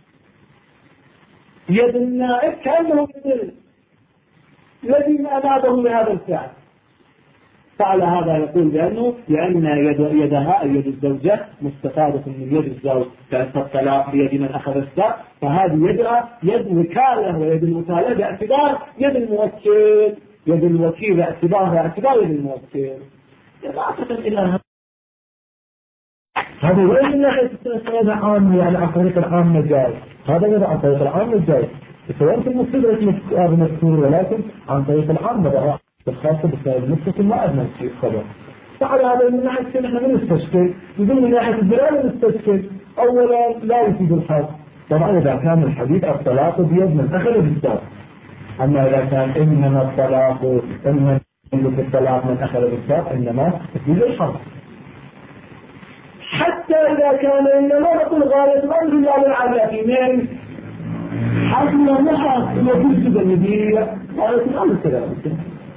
يد النائب كأنه يد الذي أنابه لهذا الفعل. فعلى هذا يقول لأن يدها يد الزوجة مستفادة من يد الزوج، فالطلاق بيد من أخذ الساق، فهذه يدها يد وكالة، ويد الوكالة باعتبار يد الموكل، يد الوكيل باعتبار يد الموكل. إضافة إلى هذا وين من ناحية السنة عامة، يعني عن طريق العامة جاي، هذا غير عن طريق العامة جاي، سواء في المستدرك مذكور، ولكن عن طريق العامة الخاصة بالسائل المتصل ما أدنى شيء خبر. فعلى هذا من ناحية نحن من نستشكل، من ناحية الدلالة نستشكل. أولا لا يفيد الحق، طبعا إذا كان الحديث الطلاق بيد من أخذ بالساق، أما إذا كان إنما الطلاق إنما الطلاق من أخذ بالساق إنما يفيد الحق. حتى إذا كان إنما نقول غاية الأمر لا للعلى في من حسن محق يجوز بالنبي غاية الأمر كذلك.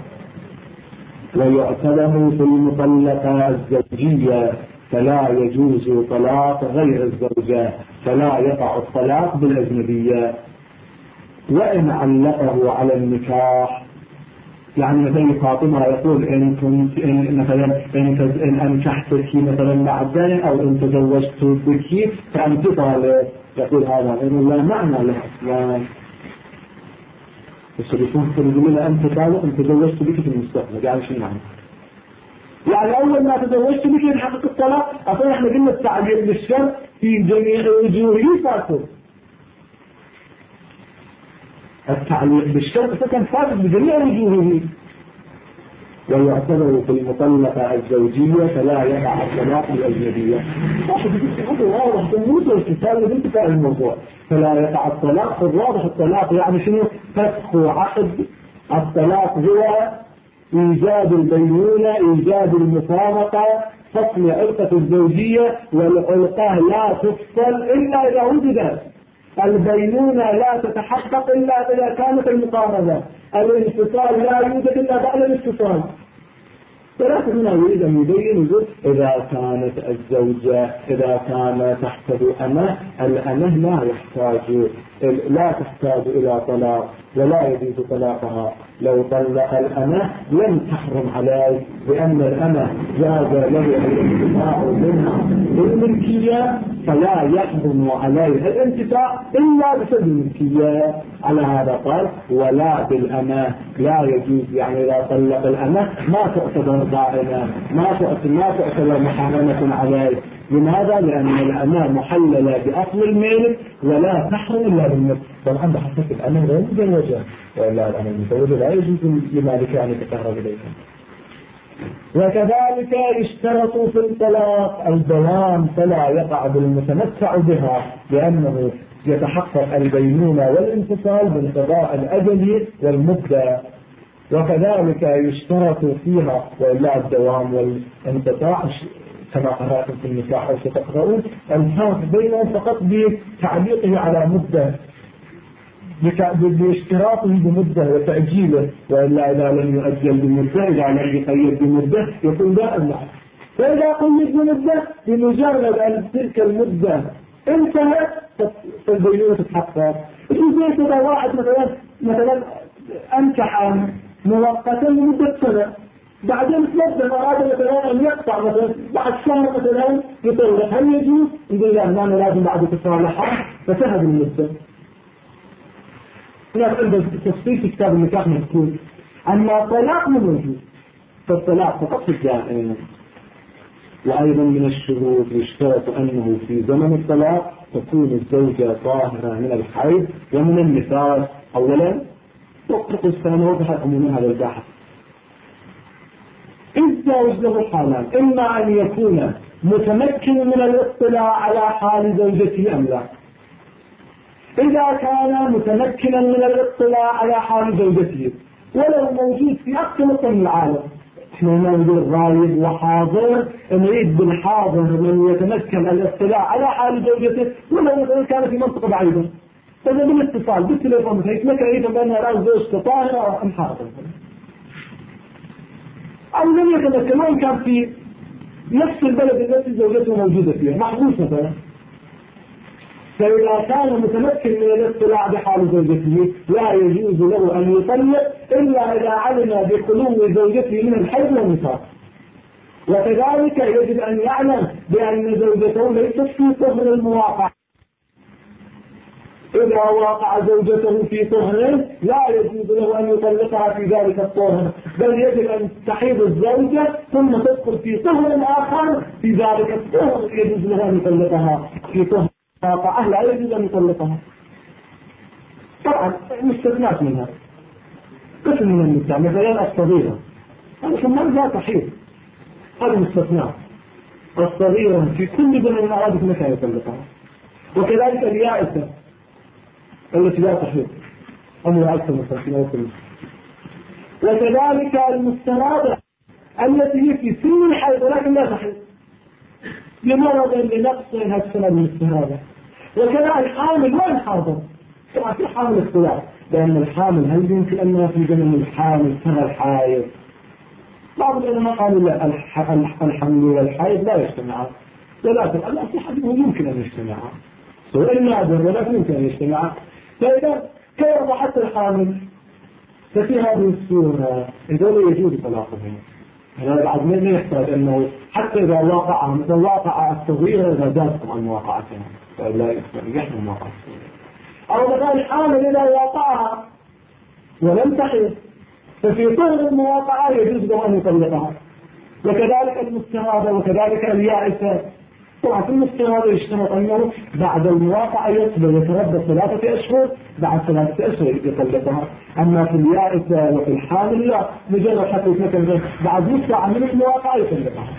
ويعتبر في المطلقة الزوجية، فلا يجوز طلاق غير الزوجة، فلا يقع الطلاق بالأجنبية. وإن علقه على النكاح، يعني مثلا فاطمة يقول إن أنكحتك مثلا بعدين أو إن تزوجت بك فأنت طالق، يقول هذا لا معنى له أصلا. بس يكون تقول له أنت طالق أنت تزوجت بك في المستقبل، يعني شو معنى؟ يعني أول ما تزوجت بك ينحقق الطلاق. أصلا إحنا قلنا التعبير بالشرط في جميع وجوهه فاسد، التعليق بالشرط فكان فاسد بجميع وجوهه. ويعتبر في المطلقة الزوجية فلا يقع الطلاق بالأجنبية. هذا واضح تموت والكتاب لانتفاع الموضوع، فلا يقع الطلاق. واضح الطلاق يعني شنو؟ فسخ عقد. الطلاق هو إيجاد البينونة، إيجاد المفارقة، فصل علقة الزوجية، والعلقة لا تفصل إلا إذا وجدت. البينونة لا تتحقق إلا إذا كانت المقاربة. الانفصال لا يوجد إلا بعد الانفصال. ثلاثة هنا يريد أن يبين إذا كانت الزوجة إذا كان تحته أمه، الأمه لا تحتاج إلى طلاق ولا يجوز طلاقها. لو طلق الأمه لم تحرم عليه، لأن الأمه جاز له الانتفاع منها بالملكية، فلا يحرم عليه الانتفاع إلا بسبب الملكية. على هذا قال ولا بالأمه لا يجوز، يعني إذا طلق الأمه ما تعتبر ضائنة، ما تعتبر محرمة عليه. لماذا؟ لأن الأمه محللة بأصل الملك ولا تحرم إلا بالملك. طبعا بحسب الأمه غير مزوجة، وإلا الأمه المزوجة لا يجوز لمالك أن يتقرب إليها. وكذلك يشترط في الطلاق الدوام، فلا يقع بالمتمتع بها، لأنه يتحقق البينونة والانفصال بانقضاء الأجل والمدة. وكذلك يشترط فيها، وإلا الدوام والانقطاع كما قرأتم في النكاح أو ستقرؤون، الفرق بينهم فقط بتعليقه على مدة، باشتراطه بمدة وتأجيله، وإلا إذا لم يؤجل بمدة، إذا لم يقيد بمدة يكون لا أمنع. فإذا قيد بمدة بمجرد أن تلك المدة انتهت فالبينونة تتحقق. إذا واحد مثلا أنكح مؤقتا لمدة سنة، بعدين تنبه أراد مثلا أن يقطع مثلا بعد شهر مثلا يطلق، هل يجوز؟ يقول لا أنا لازم بعد تصالحها فتهد المدة. هناك عند تفصيل في كتاب النكاح مذكور. أما الطلاق موجود، فالطلاق فقط في الدائم. وأيضا من الشروط يشترط أنه في زمن الطلاق تكون الزوجة طاهرة من الحيض ومن النفاس. أولا وفق السنة وضحت من هذا البحث. إذا وجد حالان، إما أن يكون متمكن من الاطلاع على حال زوجته أم لا. إذا كان متمكنا من الاطلاع على حال زوجته ولو موجود في أقصى نقطة من العالم، احنا ما نقول غايب وحاضر، نريد بالحاضر من يتمكن الاطلاع على حال زوجته ولو كان في منطقة بعيدة. فإذا بالاتصال بالتليفون يتمكن أيضا بأنها الآن زوجته طاهرة أم حاضر، أو لم يتمكن وإن كان في نفس البلد التي زوجته موجودة فيها محبوس مثلا. فإذا كان متمكن من الاطلاع بحال زوجته لا يجوز له أن يطلق إلا إذا علم بخلو زوجته من الحيض والنفاس. وكذلك يجب أن يعلم بأن زوجته ليست في طهر المواقع. إذا وقع زوجته في طهر لا يجوز له أن يطلقها في ذلك الطهر، بل يجب أن تحيض الزوجة ثم تدخل في طهر آخر في ذلك الطهر يجوز له أن يطلقها في طهر آخر لا يجوز أن يطلقها. طبعا مستثنات منها قسم من النساء مثلا الصغيرة ثم لا تحيض، هذا مستثنات. الصغيرة في كل بلد من أرادت متى يطلقها. وكذلك اليائسة التي لا تحيض أمر أكثر من 50 أو 50. وكذلك المستناضة التي هي في سن الحيض ولكن لا تحيض لمرض لنقص هالسنة من الاستناضة. وكذا الحامل وين حاضر؟ طبعا في حامل اختلاف، لأن الحامل هل يمكن أنها في زمن الحامل ترى الحائض؟ بعض العلماء قالوا لا، الحمل والحائض لا يجتمعان، ولكن الأصح أنه يمكن أن يجتمعان، سواء نادر ولكن يمكن أن يجتمعان. فإذا كيف حتى الحامل ففي هذه الصورة هذول يجوز طلاقهم. هذا بعد ما يحتاج أنه حتى إذا واقع مثل واقع الصغيرة إذا زاد طبعا مواقعتها فلا يحمل مواقع الصغيرة. أو مثلا الحامل إذا واقعها ولم تحيض ففي طهر المواقعة يجوز له أن يطلقها. وكذلك المستناضة وكذلك اليائسة. طبعا في المستناضة يشترط أنه بعد المواقعة يصبر يتردد 3 أشهر، بعد 3 أشهر يطلقها. أما في اليائسة وفي الحامل لا، مجرد حتى يتمكن بعد نص ساعة من المواقعة يطلقها.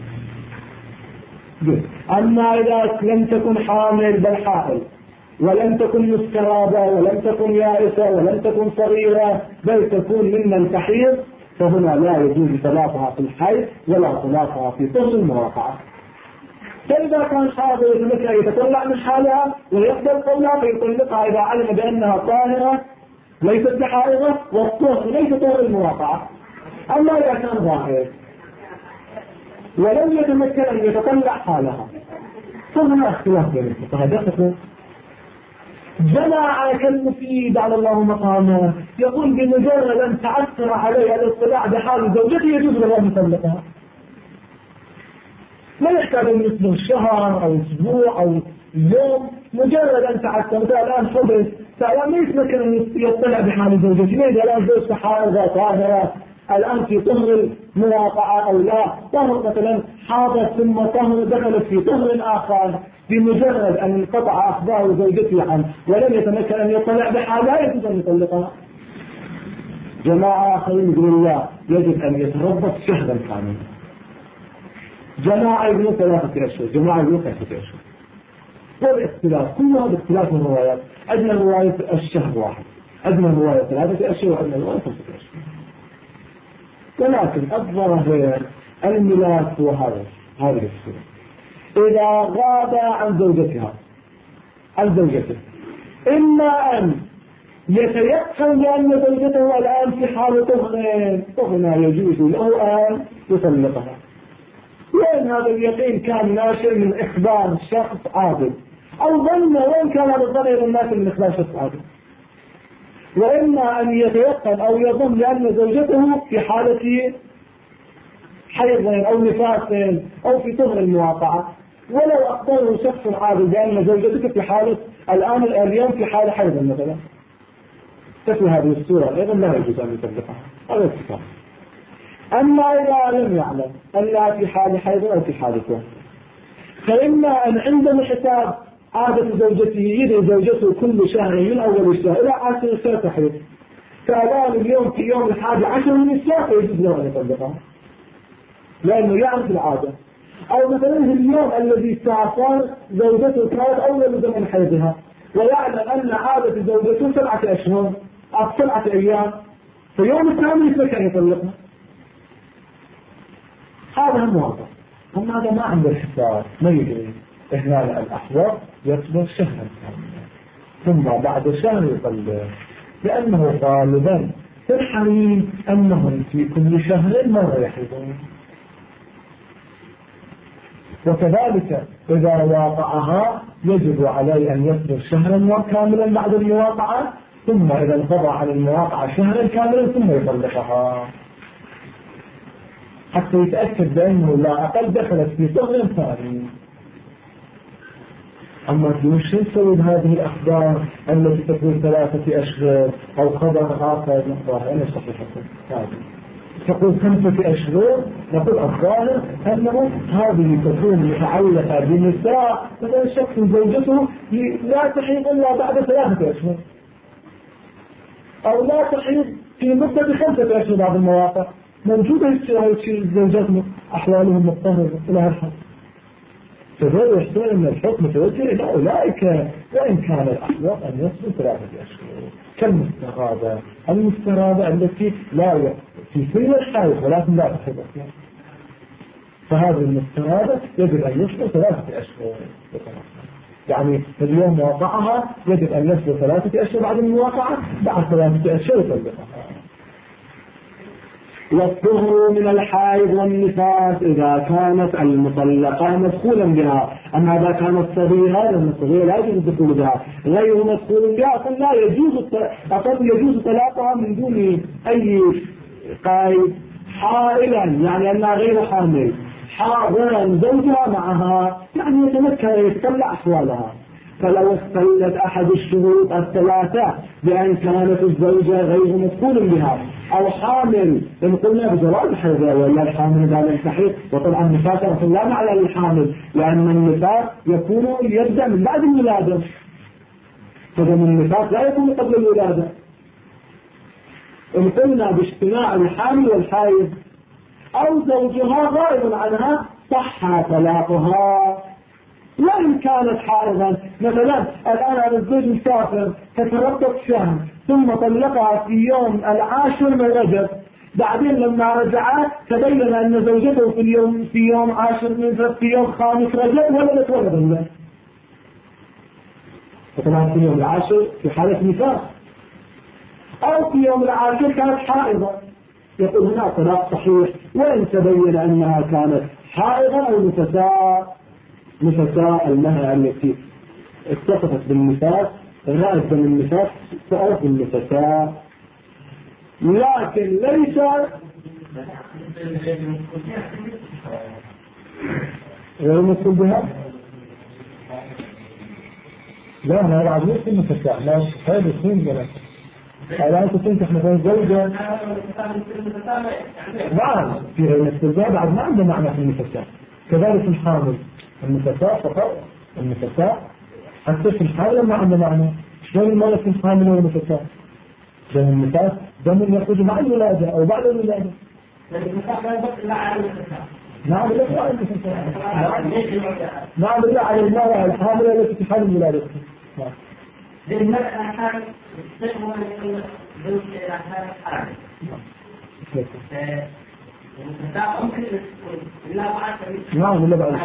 أما إذا لم تكن حامل بل حائل ولم تكن مستناضة ولم تكن يائسة ولم تكن صغيرة بل تكون ممن تحيض فهنا لا يجوز طلاقها في الحيض ولا طلاقها في طهر المواقعة. فإذا كان حاضر يتمكن يتطلع من حالها ويقبل قولها فيطلقها إذا علم بأنها طاهرة ليست بحائضة والطهر ليس طهر المواقعة. أما إذا كان ظاهر ولم يتمكن أن يتطلع حالها فهنا اختلاف بين الفقهاء. جماعة كالمفيد على الله مقامه يقول بمجرد أن تعثر عليها الاطلاع بحال زوجته يجوز له أن يطلقها، لا يحتاج أن يصبر شهر أو أسبوع أو يوم. مجرد أن تعثر الآن حدث فالآن ما يتمكن أن يطلع بحال زوجته، إذا الآن زوجته حائضة طاهرة الآن في طهر المواقعة أو لا، طهر مثلا حاضر ثم طهر دخلت في طهر آخر، بمجرد أن انقطع أخبار زوجته عنه ولم يتمكن أن يطلع بحالها يجب أن يطلقها. جماعة آخرين يقولون لا، يجب أن يتربص شهرا كاملا. جماعة يقولون 3 أشهر، جماعة يقولون 5 أشهر. والاختلاف كل هذا اختلاف الروايات. أدنى الرواية الشهر واحد، أدنى الرواية 3 أشهر، وأدنى الرواية 5 أشهر. ولكن الظاهر الملاك هو هذه الصورة. إذا غاب عن زوجته إما أن يتيقن بأن زوجته الآن في حال طهر فهنا يجوز له أن يطلقها، وإن هذا اليقين كان ناشئ من إخبار شخص عادل أو ظن، وإن كان هذا الظن الناس من إخبار شخص عادل. وإما أن يتيقن أو يظن بأن زوجته في حالة حيض أو نفاس أو في طهر المواقعة، ولو أخبره شخص عادل بأن زوجته في حالة الآن اليوم في حالة حيض مثلا، ففي هذه الصورة أيضا لا يجوز أن يطلقها. هذا اتفاق. أما إذا لم يعلم أنها في حال حيض أو في حالة طهر فإما أن عندما حساب عادة زوجته يدعي زوجته كل شهر من أول الشهر إلى آخر الشهر تحيض، سألان اليوم في يوم 11 من الشهر يجب له أن يطلقها لأنه يعرف العادة. أو مثلا اليوم الذي سافر زوجته كانت أول زمن حيضها ويعلم أن عادة زوجته 7 أشهر أو 7 أيام، فيوم الثامن يترك أن يطلقها. هذا هم واضح. هم هذا ما عنده الحساب، ما يدري إهلال الأحوال يصبر شهرا ثم بعد شهر يطلق، لأنه غالبا في الحريم أنهم في كل شهر مرة يحيضون. وكذلك إذا واقعها يجب عليه أن يصبر شهرا كاملا بعد المواقعة، ثم إذا انقضى عن المواقعة شهرا كاملا ثم يطلقها حتى يتأكد بأنه لا أقل دخلت في شهر ثاني. أما مش نسوي بهذه الأخبار التي تقول 3 أشهر أو خبر آخر نقرأها أنا صحيحة تقول 5 أشهر، نقول الظاهر أنه هذه تكون متعلقة بالنساء مثلا شخص زوجته لا تحيض إلا بعد 3 أشهر أو لا تحيض في مدة 5 أشهر بعد المواقع. موجودة الزوجات أحوالهم مضطربة إلى هالحد، فذلك يحتمل أن الحكم متوجه إلى أولئك وإن كان الأحوال أن يصل 3 أشهر كالمستغابة. المستغابة التي لا في سن الحيض ولكن لا تحيض أصلا، فهذه المستغابة يجب أن يصل 3 أشهر. يعني اليوم واقعها يجب أن يصل 3 أشهر بعد المواقعة، بعد 3 أشهر يطلقها. والطهر من الحائض والنفاس إذا كانت المطلقة مدخولا بها، أما إذا كانت صغيرة لأن الصغيرة لا يجوز الدخول بها غير مدخول بها فلا يجوز طلاقها من دون أي قيد حائلا، يعني أنها غير حامل حاضرا زوجها معها، يعني يتطلع أحوالها. فلو استلت أحد الشروط 3 بأن كانت الزوجة غير مدخول بها أو حامل، إن قلنا بجواز حيضها ولا الحامل بعد التحيض، وطبعا النفاس رسول الله على الحامل لأن النفاس يكون يبدأ من بعد الولادة، فدم النفاس لا يكون قبل الولادة. إن قلنا باجتماع الحامل والحائض أو زوجها غائب عنها صح طلاقها. وإن كانت حائضا مثلا الآن الزوج مسافر فتردد شهر ثم طلقها في يوم 10 من رجب، بعدين لما رجعت تبين أن زوجته في يوم 10 من رجب في يوم 5 رجب ولدت ولدا، فطبعا في يوم 10 في حالة نفاس، أو في يوم 10 كانت حائضة، يقول هنا طلاق صحيح وإن تبين أنها كانت حائضة أو نفساء المهر التي اتصفت بالنفاس رأت من النفاس تعرف النفساء، لكن ليس غير مسؤول بها. لا أنا ألعب نفس النفساء لا هذا يكون ولا الآن تنكح مثلا زوجة نعم في الاستلزام بعد ما عنده معنى في النفساء. كذلك الحامل النفساء فقط، النفساء حتى في الحامل ما عنده معنى. شلون المرأة في الحامل والنفساء؟ لأن النفاس دم يخرج مع الولادة أو بعد الولادة. نعم لا على النفساء، نعم لا على المرأة الحامل التي في حال الولادة. للمرأة حامل تستخدم زوج إلى حامل. نعم ولا بعد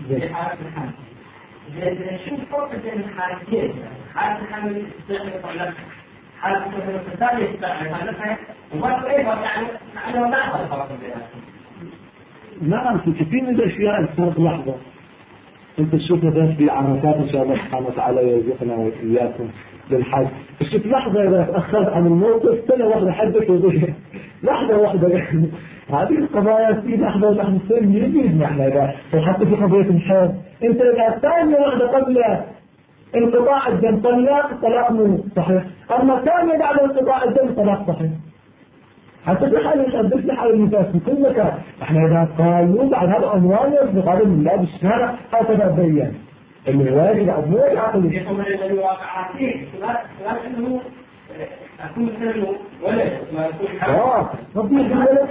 شو الفرق بين الحالتين؟ حالة الحمل يستحمل طلقها، حالة الفساد يستحمل طلقها، وما أيضا يعني أنه لا فرق بينها. نعم في كثير من الأشياء الفرق لحظة. أنت تشوف مثلا في عرفات إن شاء الله سبحانه وتعالى يرزقنا وإياكم للحج، شوف لحظة إذا تأخرت عن الموقف سنة واحدة حدك وضيع لحظة واحدة يعني. هذه القضايا في لحظة سنة يجيزنا احنا إذا وحتى في قضية الحج أنت إذا ثانية واحدة قبل انقطاع الدم طلاق مو صحيح، أما ثانية بعد انقطاع الدم طلاق صحيح. حتى في حال الأبدس لحال النفاس في كل مكان احنا إذا قالوا بعد هذا عنوان يصدق هذا من الله بالشارع هكذا بيان الواجب بعد مو العقل يقوم الذي واقع فيه لكنه أكون مثل ولد ما أكون قضية الولد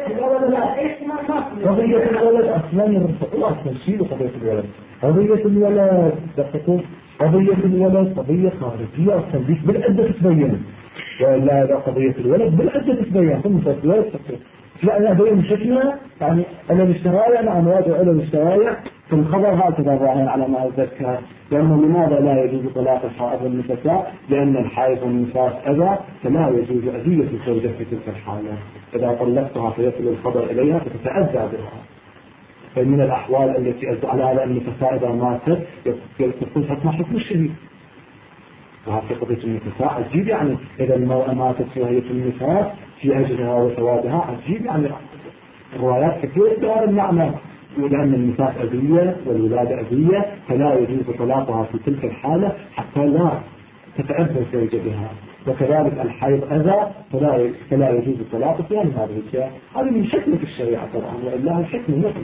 قضية الولد أصلا يرفعوا أصلا شيء قضية الولد قضية الولد دقيقة قضية الولد قضية خارجية أصلا ديك بالعدة تتبين لا قضية الولد بالعدة تتبين ثم الولد تتبين لا أنا أبين شكلها يعني أنا الشرايع أنا واضع على الشرايع في الخبر هكذا ظاهر على ما أذكر لأنه لماذا لا يجوز طلاق الحائض والنفساء؟ لأن الحائض والنفاس أذى فلا يجوز أذية الزوجة في تلك الحالة إذا طلقتها فيصل الخبر إليها فتتأذى بها فمن الأحوال التي أدى على أن النفساء إذا ماتت يكون حكم حكم الشهيد وهذه قضية النفساء عجيب يعني إذا المرأة ماتت في هيئة النفاس في أجرها وثوابها عجيب يعني روايات كثيرة تدور المعنى لأن النفاس أذية والولادة أذية فلا يجوز طلاقها في تلك الحالة حتى لا تتأذى الزوجة بها وكذلك الحيض أذى فلا يجوز الطلاق في هذه الأشياء هذه من حكمة الشريعة طبعا وإلا الحكمة مثل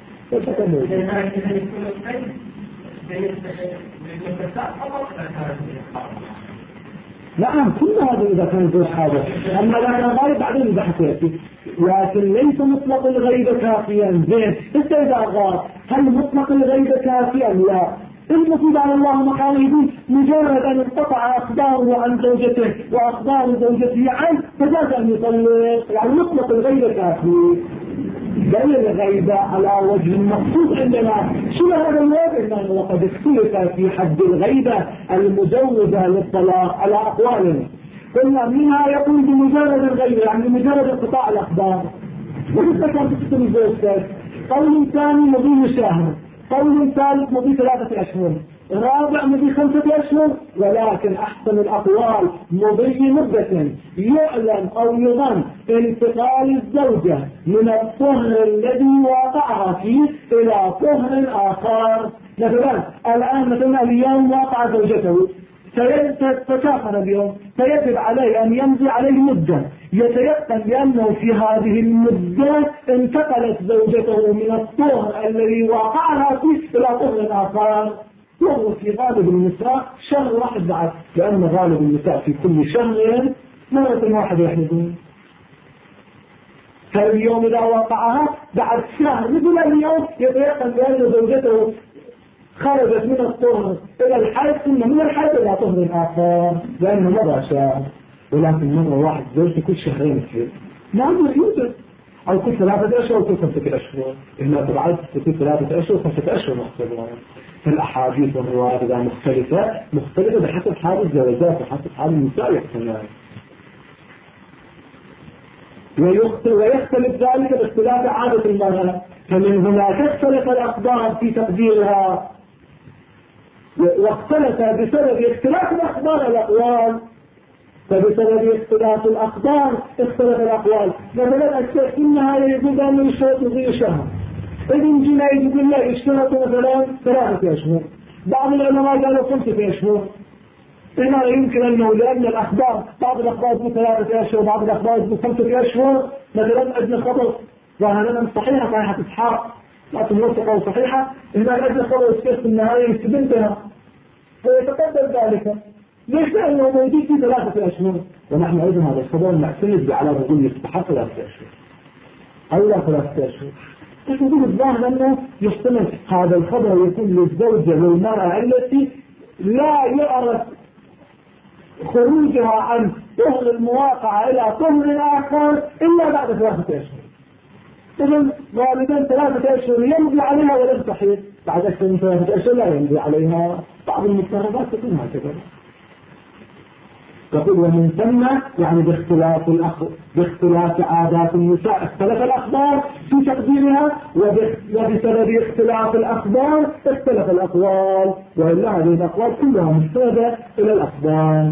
نعم كل هذا إذا كان زوج حاضر أما لا كان غالب بعدين إذا حكيتي لكن ليس مطلق الغيبة كافيا زين بس إذا غاب هل مطلق الغيبة كافيا؟ لا المفروض على الله مقاله مجرد أن انقطع أخباره عن زوجته وأخبار زوجته عنه فجاز أن يطلق يعني مطلق الغيبة كافي دليل الغيبة على وجه مخصوص عندنا شو هذا الوضع إنه وقد اختلف في حد الغيبة المجوزة للطلاق على أقوال قلنا منها يقول بمجرد الغيبة يعني بمجرد انقطاع الأخبار وإذا كانت تكتب زوجتك قول ثاني مضي شهر قول ثالث مضي 3 أشهر رابع مضي 5 أشهر ولكن أحسن الأقوال مضي مدة يعلم أو يظن انتقال الزوجة من الطهر الذي واقعها فيه إلى طهر آخر مثلا الآن مثلا اليوم واقع زوجته تكافر اليوم فيجب عليه أن يمضي عليه مدة يتيقن بأنه في هذه المدة انتقلت زوجته من الطهر الذي واقعها فيه إلى طهر آخر وهو في غالب النساء شهر واحد بعد لأن غالب النساء في كل شهر مرة واحدة يحدثون فاليوم إذا وقعها بعد شهر مثل اليوم يتيقن بأن زوجته خرجت من الطهر إلى الحيض ثم من الحيض إلى طهر آخر لأنه مضى شهر ولكن مرة واحد زوجته كل شهرين كثير نعم يوجد أو كل 3 أشهر أو كل 5 أشهر إلا بعد كل 3 أشهر 5 أشهر مختلفة فالأحاديث والروايات إذا مختلفة بحسب حال الزوجات وحسب حال النساء يختلفان ويختلف ذلك باختلاف عادة المرأة فمن هنا تختلف الأخبار في تقديرها واختلف بسبب اختلاف الأخبار الأقوال فبسبب اختلاف الأخبار اختلف الأقوال مثلا الشيخ إنها يجب أن يشترط يضيء شهر ابن جنا يقول لا يشترط مثلا 3 أشهر بعض العلماء قالوا 5 أشهر هنا يمكن أنه لأن الأخبار بعض الأخبار تقول 3 أشهر بعض الأخبار تقول 5 أشهر مثلا أجل خبر ظاهرا صحيحة إسحاق لكن موثقة وصحيحة هنا أجل خبر الشيخ في النهاية يستبنتها فيتقبل ذلك ليش لأنه موجود في 3 أشهر ونحن أيضا هذا الخبر نعتمد على رجل يستحق 3 أشهر أو لا 3 أشهر يقول الظاهر أنه يحتمل هذا الخبر يكون للزوجة والمرأة التي لا يعرف خروجها عن طهر المواقعة إلى طهر آخر إلا بعد 3 أشهر إذن غالبا 3 أشهر يمضي عليها ولم تحيض بعد أكثر من 3 أشهر لا يمضي عليها بعض المفترضات تكون هكذا يقول ومن ثم يعني باختلاف عادات النساء اختلف الأخبار في تقديرها وبسبب اختلاف الأخبار اختلف الأقوال وإلا هذه الأقوال كلها مستندة إلى الأخبار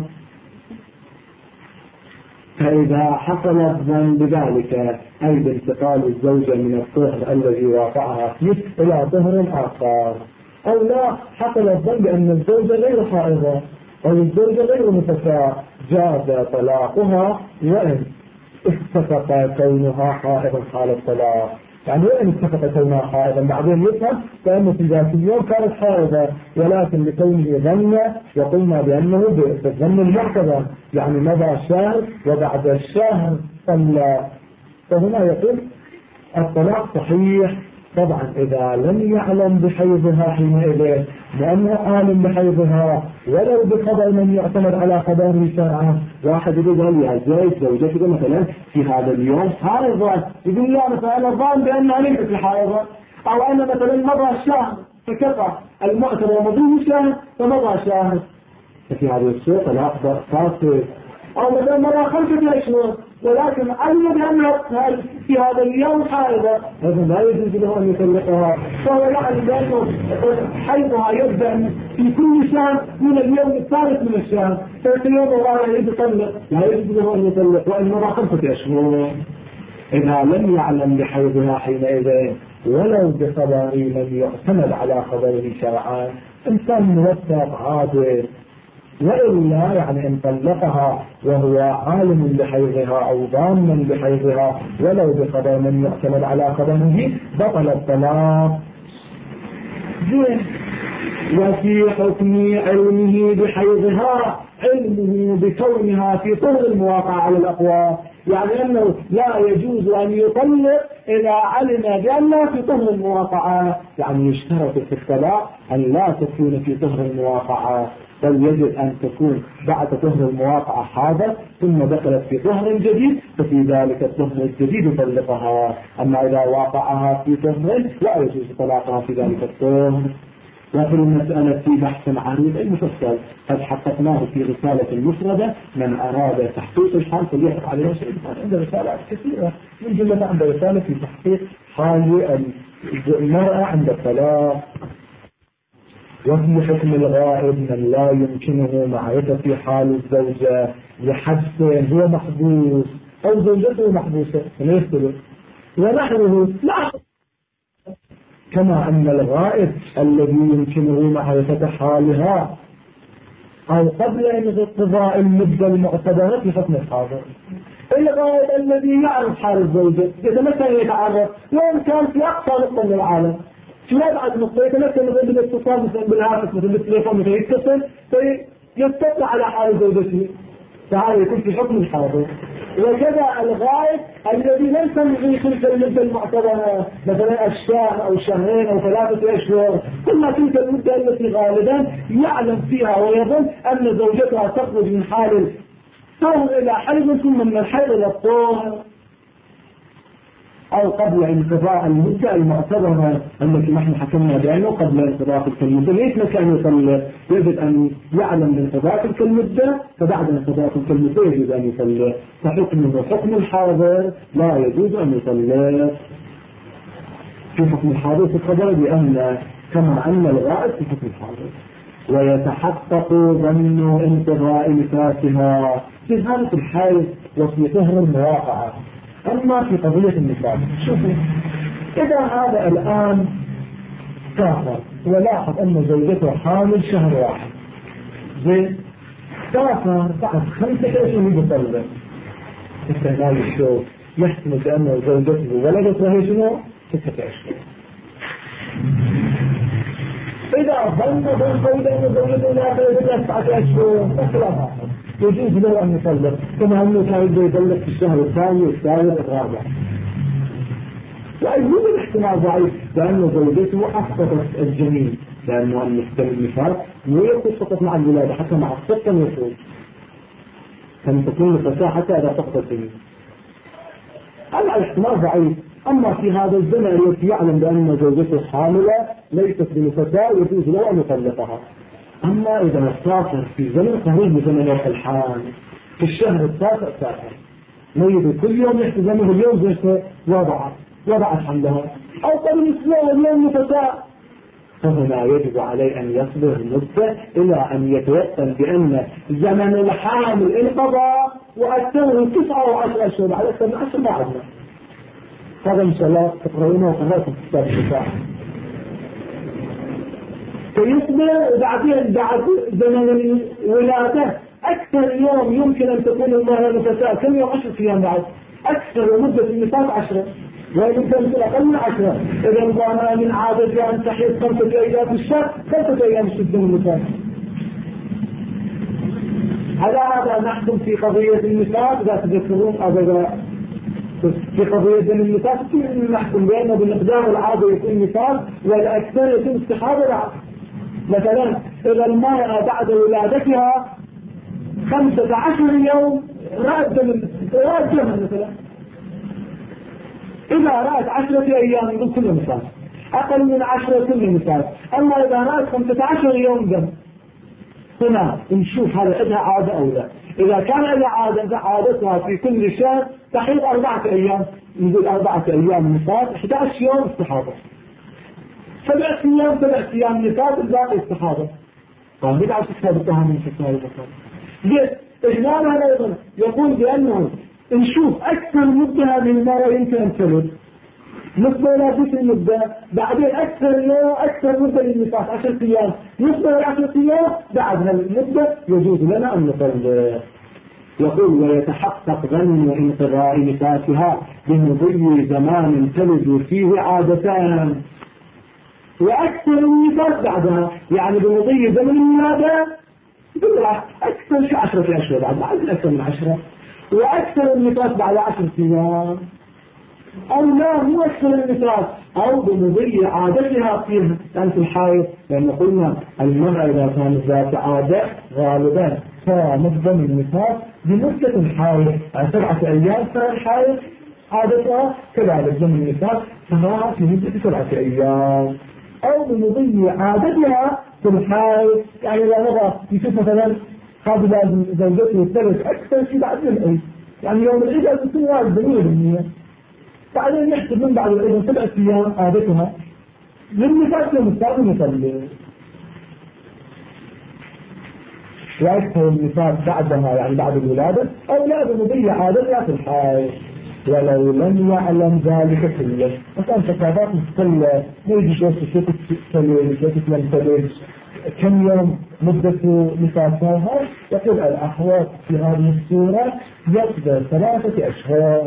فإذا حصل الظن بذلك أي بانتقال الزوجة من الطهر الذي واقعها فيه إلى طهر آخر أو لا حصل الظن بأن الزوجة غير حائضة أو الزوجة غير متساء جاز طلاقها وإن اتفق كونها حائضا حال الطلاق يعني وإن اتفقت كونها حائضا بعدين يفهم فإنه في ذات اليوم كانت حائضة، ولكن لكونه ظن وقلنا بأنه بالظن المعتبر، يعني مضى شهر وبعد الشهر صلى، فهنا يقول الطلاق صحيح طبعا إذا لم يعلم بحيضها حينئذ، لأنه عالم بحيضها ولو بخبر من يعتمد على خبره شرعا. واحد يقول يا زيد زوجتك مثلا في هذا اليوم حائضة، يقول لا مثلا أنا ظان بأنها ليست حائضة، أو أنا مثلا مضى شهر فكفى المعتبر مضيه شهر فمضى شهر، ففي هذه الصورة طلاق فاسد. أو مثلا مضى 5 أشهر ولكن علم بأنها في هذا اليوم حائضة، هذا لا يجوز له أن يطلقها، فهو يعلم بأنه حيضها يبدأ في كل شهر من اليوم الثالث من الشهر، ففي يوم الرابع يريد يطلق، لا يجوز له أن يطلق وإن مضى 5 أشهر إذا لم يعلم بحيضها حينئذ ولو بخبر من يعتمد على خبره شرعا. إنسان موثق عادل، وإلا يعني إن طلقها وهو عالم بحيضها أو ظان بحيضها ولو بخبر من يعتمد على خبره بطل الطلاق. وفي حكم علمه بحيضها علمه بكونها في طهر المواقع على الأقوال، يعني أنه لا يجوز أن يطلق إذا علم بأنها في طهر المواقعة، يعني يشترط في الطلاق أن لا تكون في طهر المواقعة، بل يجب أن تكون بعد طهر المواقعة حاضر ثم دخلت في طهر جديد، ففي ذلك الطهر الجديد يطلقها. أما إذا واقعها في طهر لا يجوز طلاقها في ذلك الطهر. وفي المسألة في بحث عريض المفصل قد حققناه في رسالة مفردة، من أراد تحقيق الحال فليحق عليها شيء. عند رسالات كثيرة من جملة عند رسالة في تحقيق حال المرأة عند الطلاق. وفي حكم الغائب من لا يمكنه معرفة حال الزوجة لحبس هو محبوس أو زوجته محبوسة فليختلف ونحوه لا، كما أن الغائب الذي يمكنه معرفة حالها أو قبل انقضاء المدة المعتبرة في حكم الحاضر. الغائب الذي يعرف حال الزوجة يتمثل يتعرف وإن كان في أقصى نقطة من العالم، في أبعد نقطة يتمثل مثل بالاتصال مثلا بالهاتف مثل بالتليفون مثل يتصل فيستطلع على حال زوجته، فهذا يكون في حكم الحاضر. وكذا الغائب الذي لم تمضي تلك المدة المعتبرة مثلا الشهر أو شهرين أو 3 أشهر، كل تلك المدة التي غالبا يعلم فيها ويظن أن زوجتها تخرج من حال الطهر إلى حيض ثم من الحيض إلى الطهر، أو قبل انقضاء المدة المعتبرة التي نحن حكمنا بأنه قبل انقضاء تلك المدة ليس مكان يصلي، يجب أن يعلم بانقضاء تلك المدة، فبعد انقضاء تلك المدة يجب أن يصلي، فحكمه حكم الحاضر لا يجوز أن يصلي في حكم الحاضر في القدر بأن كما أن الغائب في حكم الحاضر. ويتحقق ظن انقضاء نفاسها في حالة الحيض وفي طهر المواقعة. أما في قضية النفاس شوفوا، إذا هذا الآن سافر ولاحظ أن زوجته حامل شهر واحد، زين سافر بعد 5 أشهر يطلق، استهلال الشوك يحتمل بأن زوجته ولدت وهي شنو 6 أشهر. إذا ظن بأن زوجته لا تولد 9 أشهر فخلاص يجوز له أن يطلق، كما أنه كان يطلق في الشهر الثاني والثالث والرابع. ويوجد الاحتمال ضعيف لأن زوجته أسقطت الجنين، لأنه النفاس ويقص فقط مع الولادة حتى مع السقط يقول أن تكون الفتاة حتى إذا سقط الجنين. هذا الاحتمال ضعيف. أما في هذا الزمن الذي يعلم بأن زوجته حاملة ليست بفتاة يجوز له أن يطلقها. أما إذا سافر في زمن قريب من وقت الحال في الشهر التاسع سافر نريد كل يوم يحتزمه اليوم زوجته وضعت حملها أو قبل أسبوع اليوم فتاة، فهنا يجب عليه أن يصبر مدة إلى أن يتيقن بأن زمن الحامل انقضى وأكثره 9 أو 10 أشهر بعد أكثر من 10 بعدنا. هذا إن شاء الله تقرؤونه وقرأته في كتاب الشفاء. فيصبر وبعدين بعد زمن الولادة أكثر يوم يمكن أن تكون المرأة نفساء كم يوم 10 أيام بعد أكثر مدة النفاس 10 وإن كانت أقل من 10. إذا ضمن من عادة أن تحيط 5 أيام في الشهر 5 أيام الشد النفاس. على هذا نحكم في قضية النفاس. إذا تذكرون في قضية النفاس نحكم بأنه بمقدار العادة يكون نفاس والأكثر يكون استحاضة العادة. مثلا إذا المرأة بعد ولادتها 15 يوم رأت دم مثلا، إذا رأت 10 أيام يقول كل نفاس، أقل من 10 كل نفاس. أما إذا رأت 15 يوم دم هنا نشوف هذا عندها عادة أو لا. إذا كان لها عادتها في كل شهر تحيض 4 أيام، نقول 4 أيام نفاس، 11 يوم استحاضة، 7 أيام نفاس، الباقي استحاضة. طيب بدعة استحاضتها من شكاية بطل. ليش؟ إجمالها أيضا يقول بأنه نشوف أكثر مدة هذه المرة يمكن أن تلد، نسبة إلى ذكر المدة، بعدين أكثر مدة للنفاس 10 أيام، نسبة إلى 10 أيام، بعد هالمدة يجوز لنا أن نطلق. يقول ويتحقق ظن انقضاء نفاسها بمضي زمان تلد فيه عادتان، وأكثر النفاس بعدها، يعني بمضي زمن الولادة أكثر شيء 10 أشهر، بعد أكثر من 10، وأكثر النفاس بعد 10 أيام، أو لا مو أكثر النفاس، أو بمضي عادتها فيها في الحائض. لأن قلنا المرأة إذا كانت ذات عادة غالبا فمدة النفاس بمدة الحائض 7 أيام، فالحائض عادتها كذلك زمن النفاس فها في مدة 7 أيام، أو بمضي عادتها في الحائض. يعني إذا نظر يشوف مثلا قبل زوجته الثلث أكثر شيء بعد العيد، يعني يوم العيد يكون واجب 100%، بعدين نحسب من بعد العيد 7 أيام عادتها للنفاس يوم الثاني مثلا، وأكثر النفاس بعدها يعني بعد الولادة، أو لا بمضي عادتها في الحائض ولو لم يعلم ذلك كله. مثلا ثقافات مختلفة، يجي شوف تلوي شوف لم تلوي كم يوم مدة نفاسها. يقول الأحوال في هذه الصورة يقدر 3 أشهر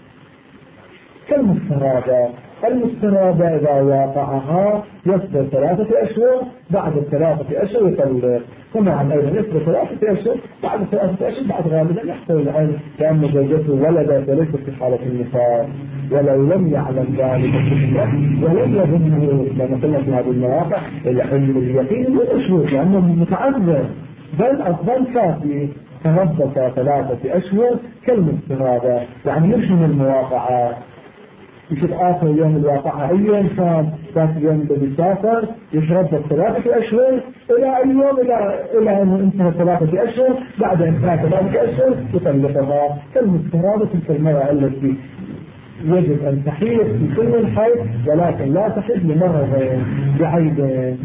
كالمسترابة. المسترابة إذا واقعها يصبر 3 أشهر، بعد 3 أشهر يطلق. طبعا أيضا يصبر 3 أشهر، بعد 3 أشهر بعد غالبا يحصل العلم كأن زوجته ولدت وليست في حالة النفاس، ولو لم يعلم ذلك كله ولم يظنه. لما قلنا في هذه المواقع العلم اليقين والأشهر لأنه متعذر، بل أفضل كافي تنظف 3 أشهر كالمسترابة. يعني مش من المواقعات يشوف آخر يوم الواقعة أي إنسان ذات اليوم الذي سافر يشرب 3 أشهر إلى أي يوم إلى أن انتهى 3 أشهر، بعد انتهى 3 أشهر يطلقها كالمسترابة. تلك المرأة التي يجب أن تحيض في كل الحيض ولكن لا تحيض لمرض بعيد.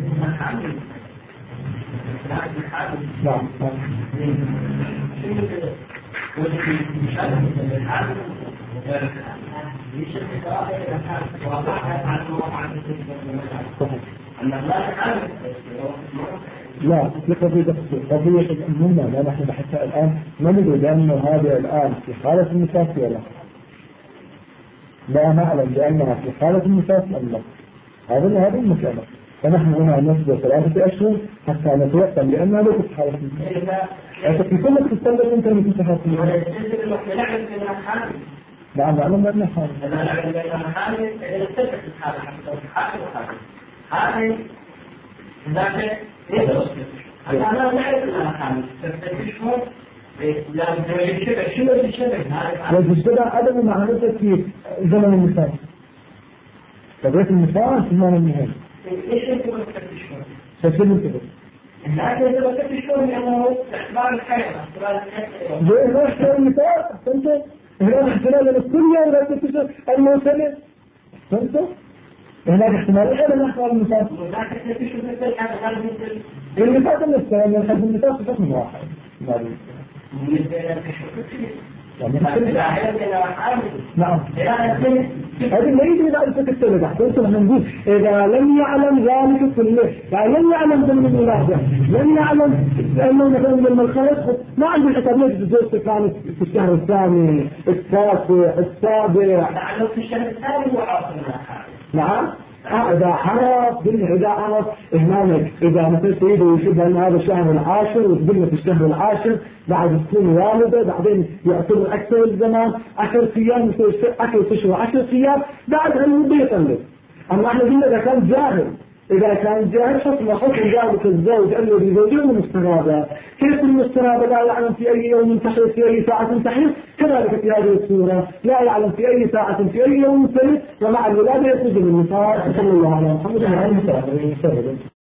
نعم. لا قضية المهمة لا نحن بحثها الآن ما ندري لأنه هذا الآن في حالة النفاس ولا لا نعلم لأنها في حالة النفاس أم لا. هذا المسألة. فنحن هنا نصبر 3 أشهر حتى نتوقف لأنها ليست في حالة النفاس. أنت في كل تستمر أنت من في حالة النفاس. نعم نعلم بأنها حامل. نعلم بأنها حامل إذا استلقت الحالة حتى هذه ذاك يدرس. أنا نعرف أنها حامل. تكتشفون لازم تشبه شنو والشبه عدم معرفة في زمن النفاس. تبريد النفاس في زمن النهاية. إيش أنتم تكتشفون؟ تكتشفون كده. الناس يجب تكتشفون لأنه احتمال الحياة. ليه ما احتمال النفاس؟ أنت هناك احتمال للسوريا ولا تكتشف الموسمين. فهمت؟ هناك احتمال الحياة ولا احتمال النفاس؟ النفاس النفاس من حيث النفاس بشكل واحد. نعم. هذه ما يدري بعد السنة تحت نحن نقول إذا لم يعلم ذلك كله يعني لم يعلم ضمن الملاحظة لم يعلم لأنه مثلا لما الخلص ما عنده الحساب ليش الزوجة كانت في الشهر الثاني التاسع السابع لعله في الشهر الثاني هو حاصل نعم إذا عرف إذا عرف هنالك إذا مثل سيده يشبه أن هذا الشهر العاشر وتقول في الشهر العاشر بعد تكون والدة بعدين يعتبر أكثر الزمان 10 أيام يصير 10 أشهر 10 أيام بعد أن يطلق. أما احنا قلنا إذا كان جاهل حكم ذلك الزوج الذي يزوجه المستنابة. كيف المستنابة لا يعلم في أي يوم تحيط في أي ساعة تحيط كذلك في هذه الصورة لا يعلم في أي ساعة في أي يوم تحيط ومع الولادة يخرج من النساء صلى الله عليه وسلم.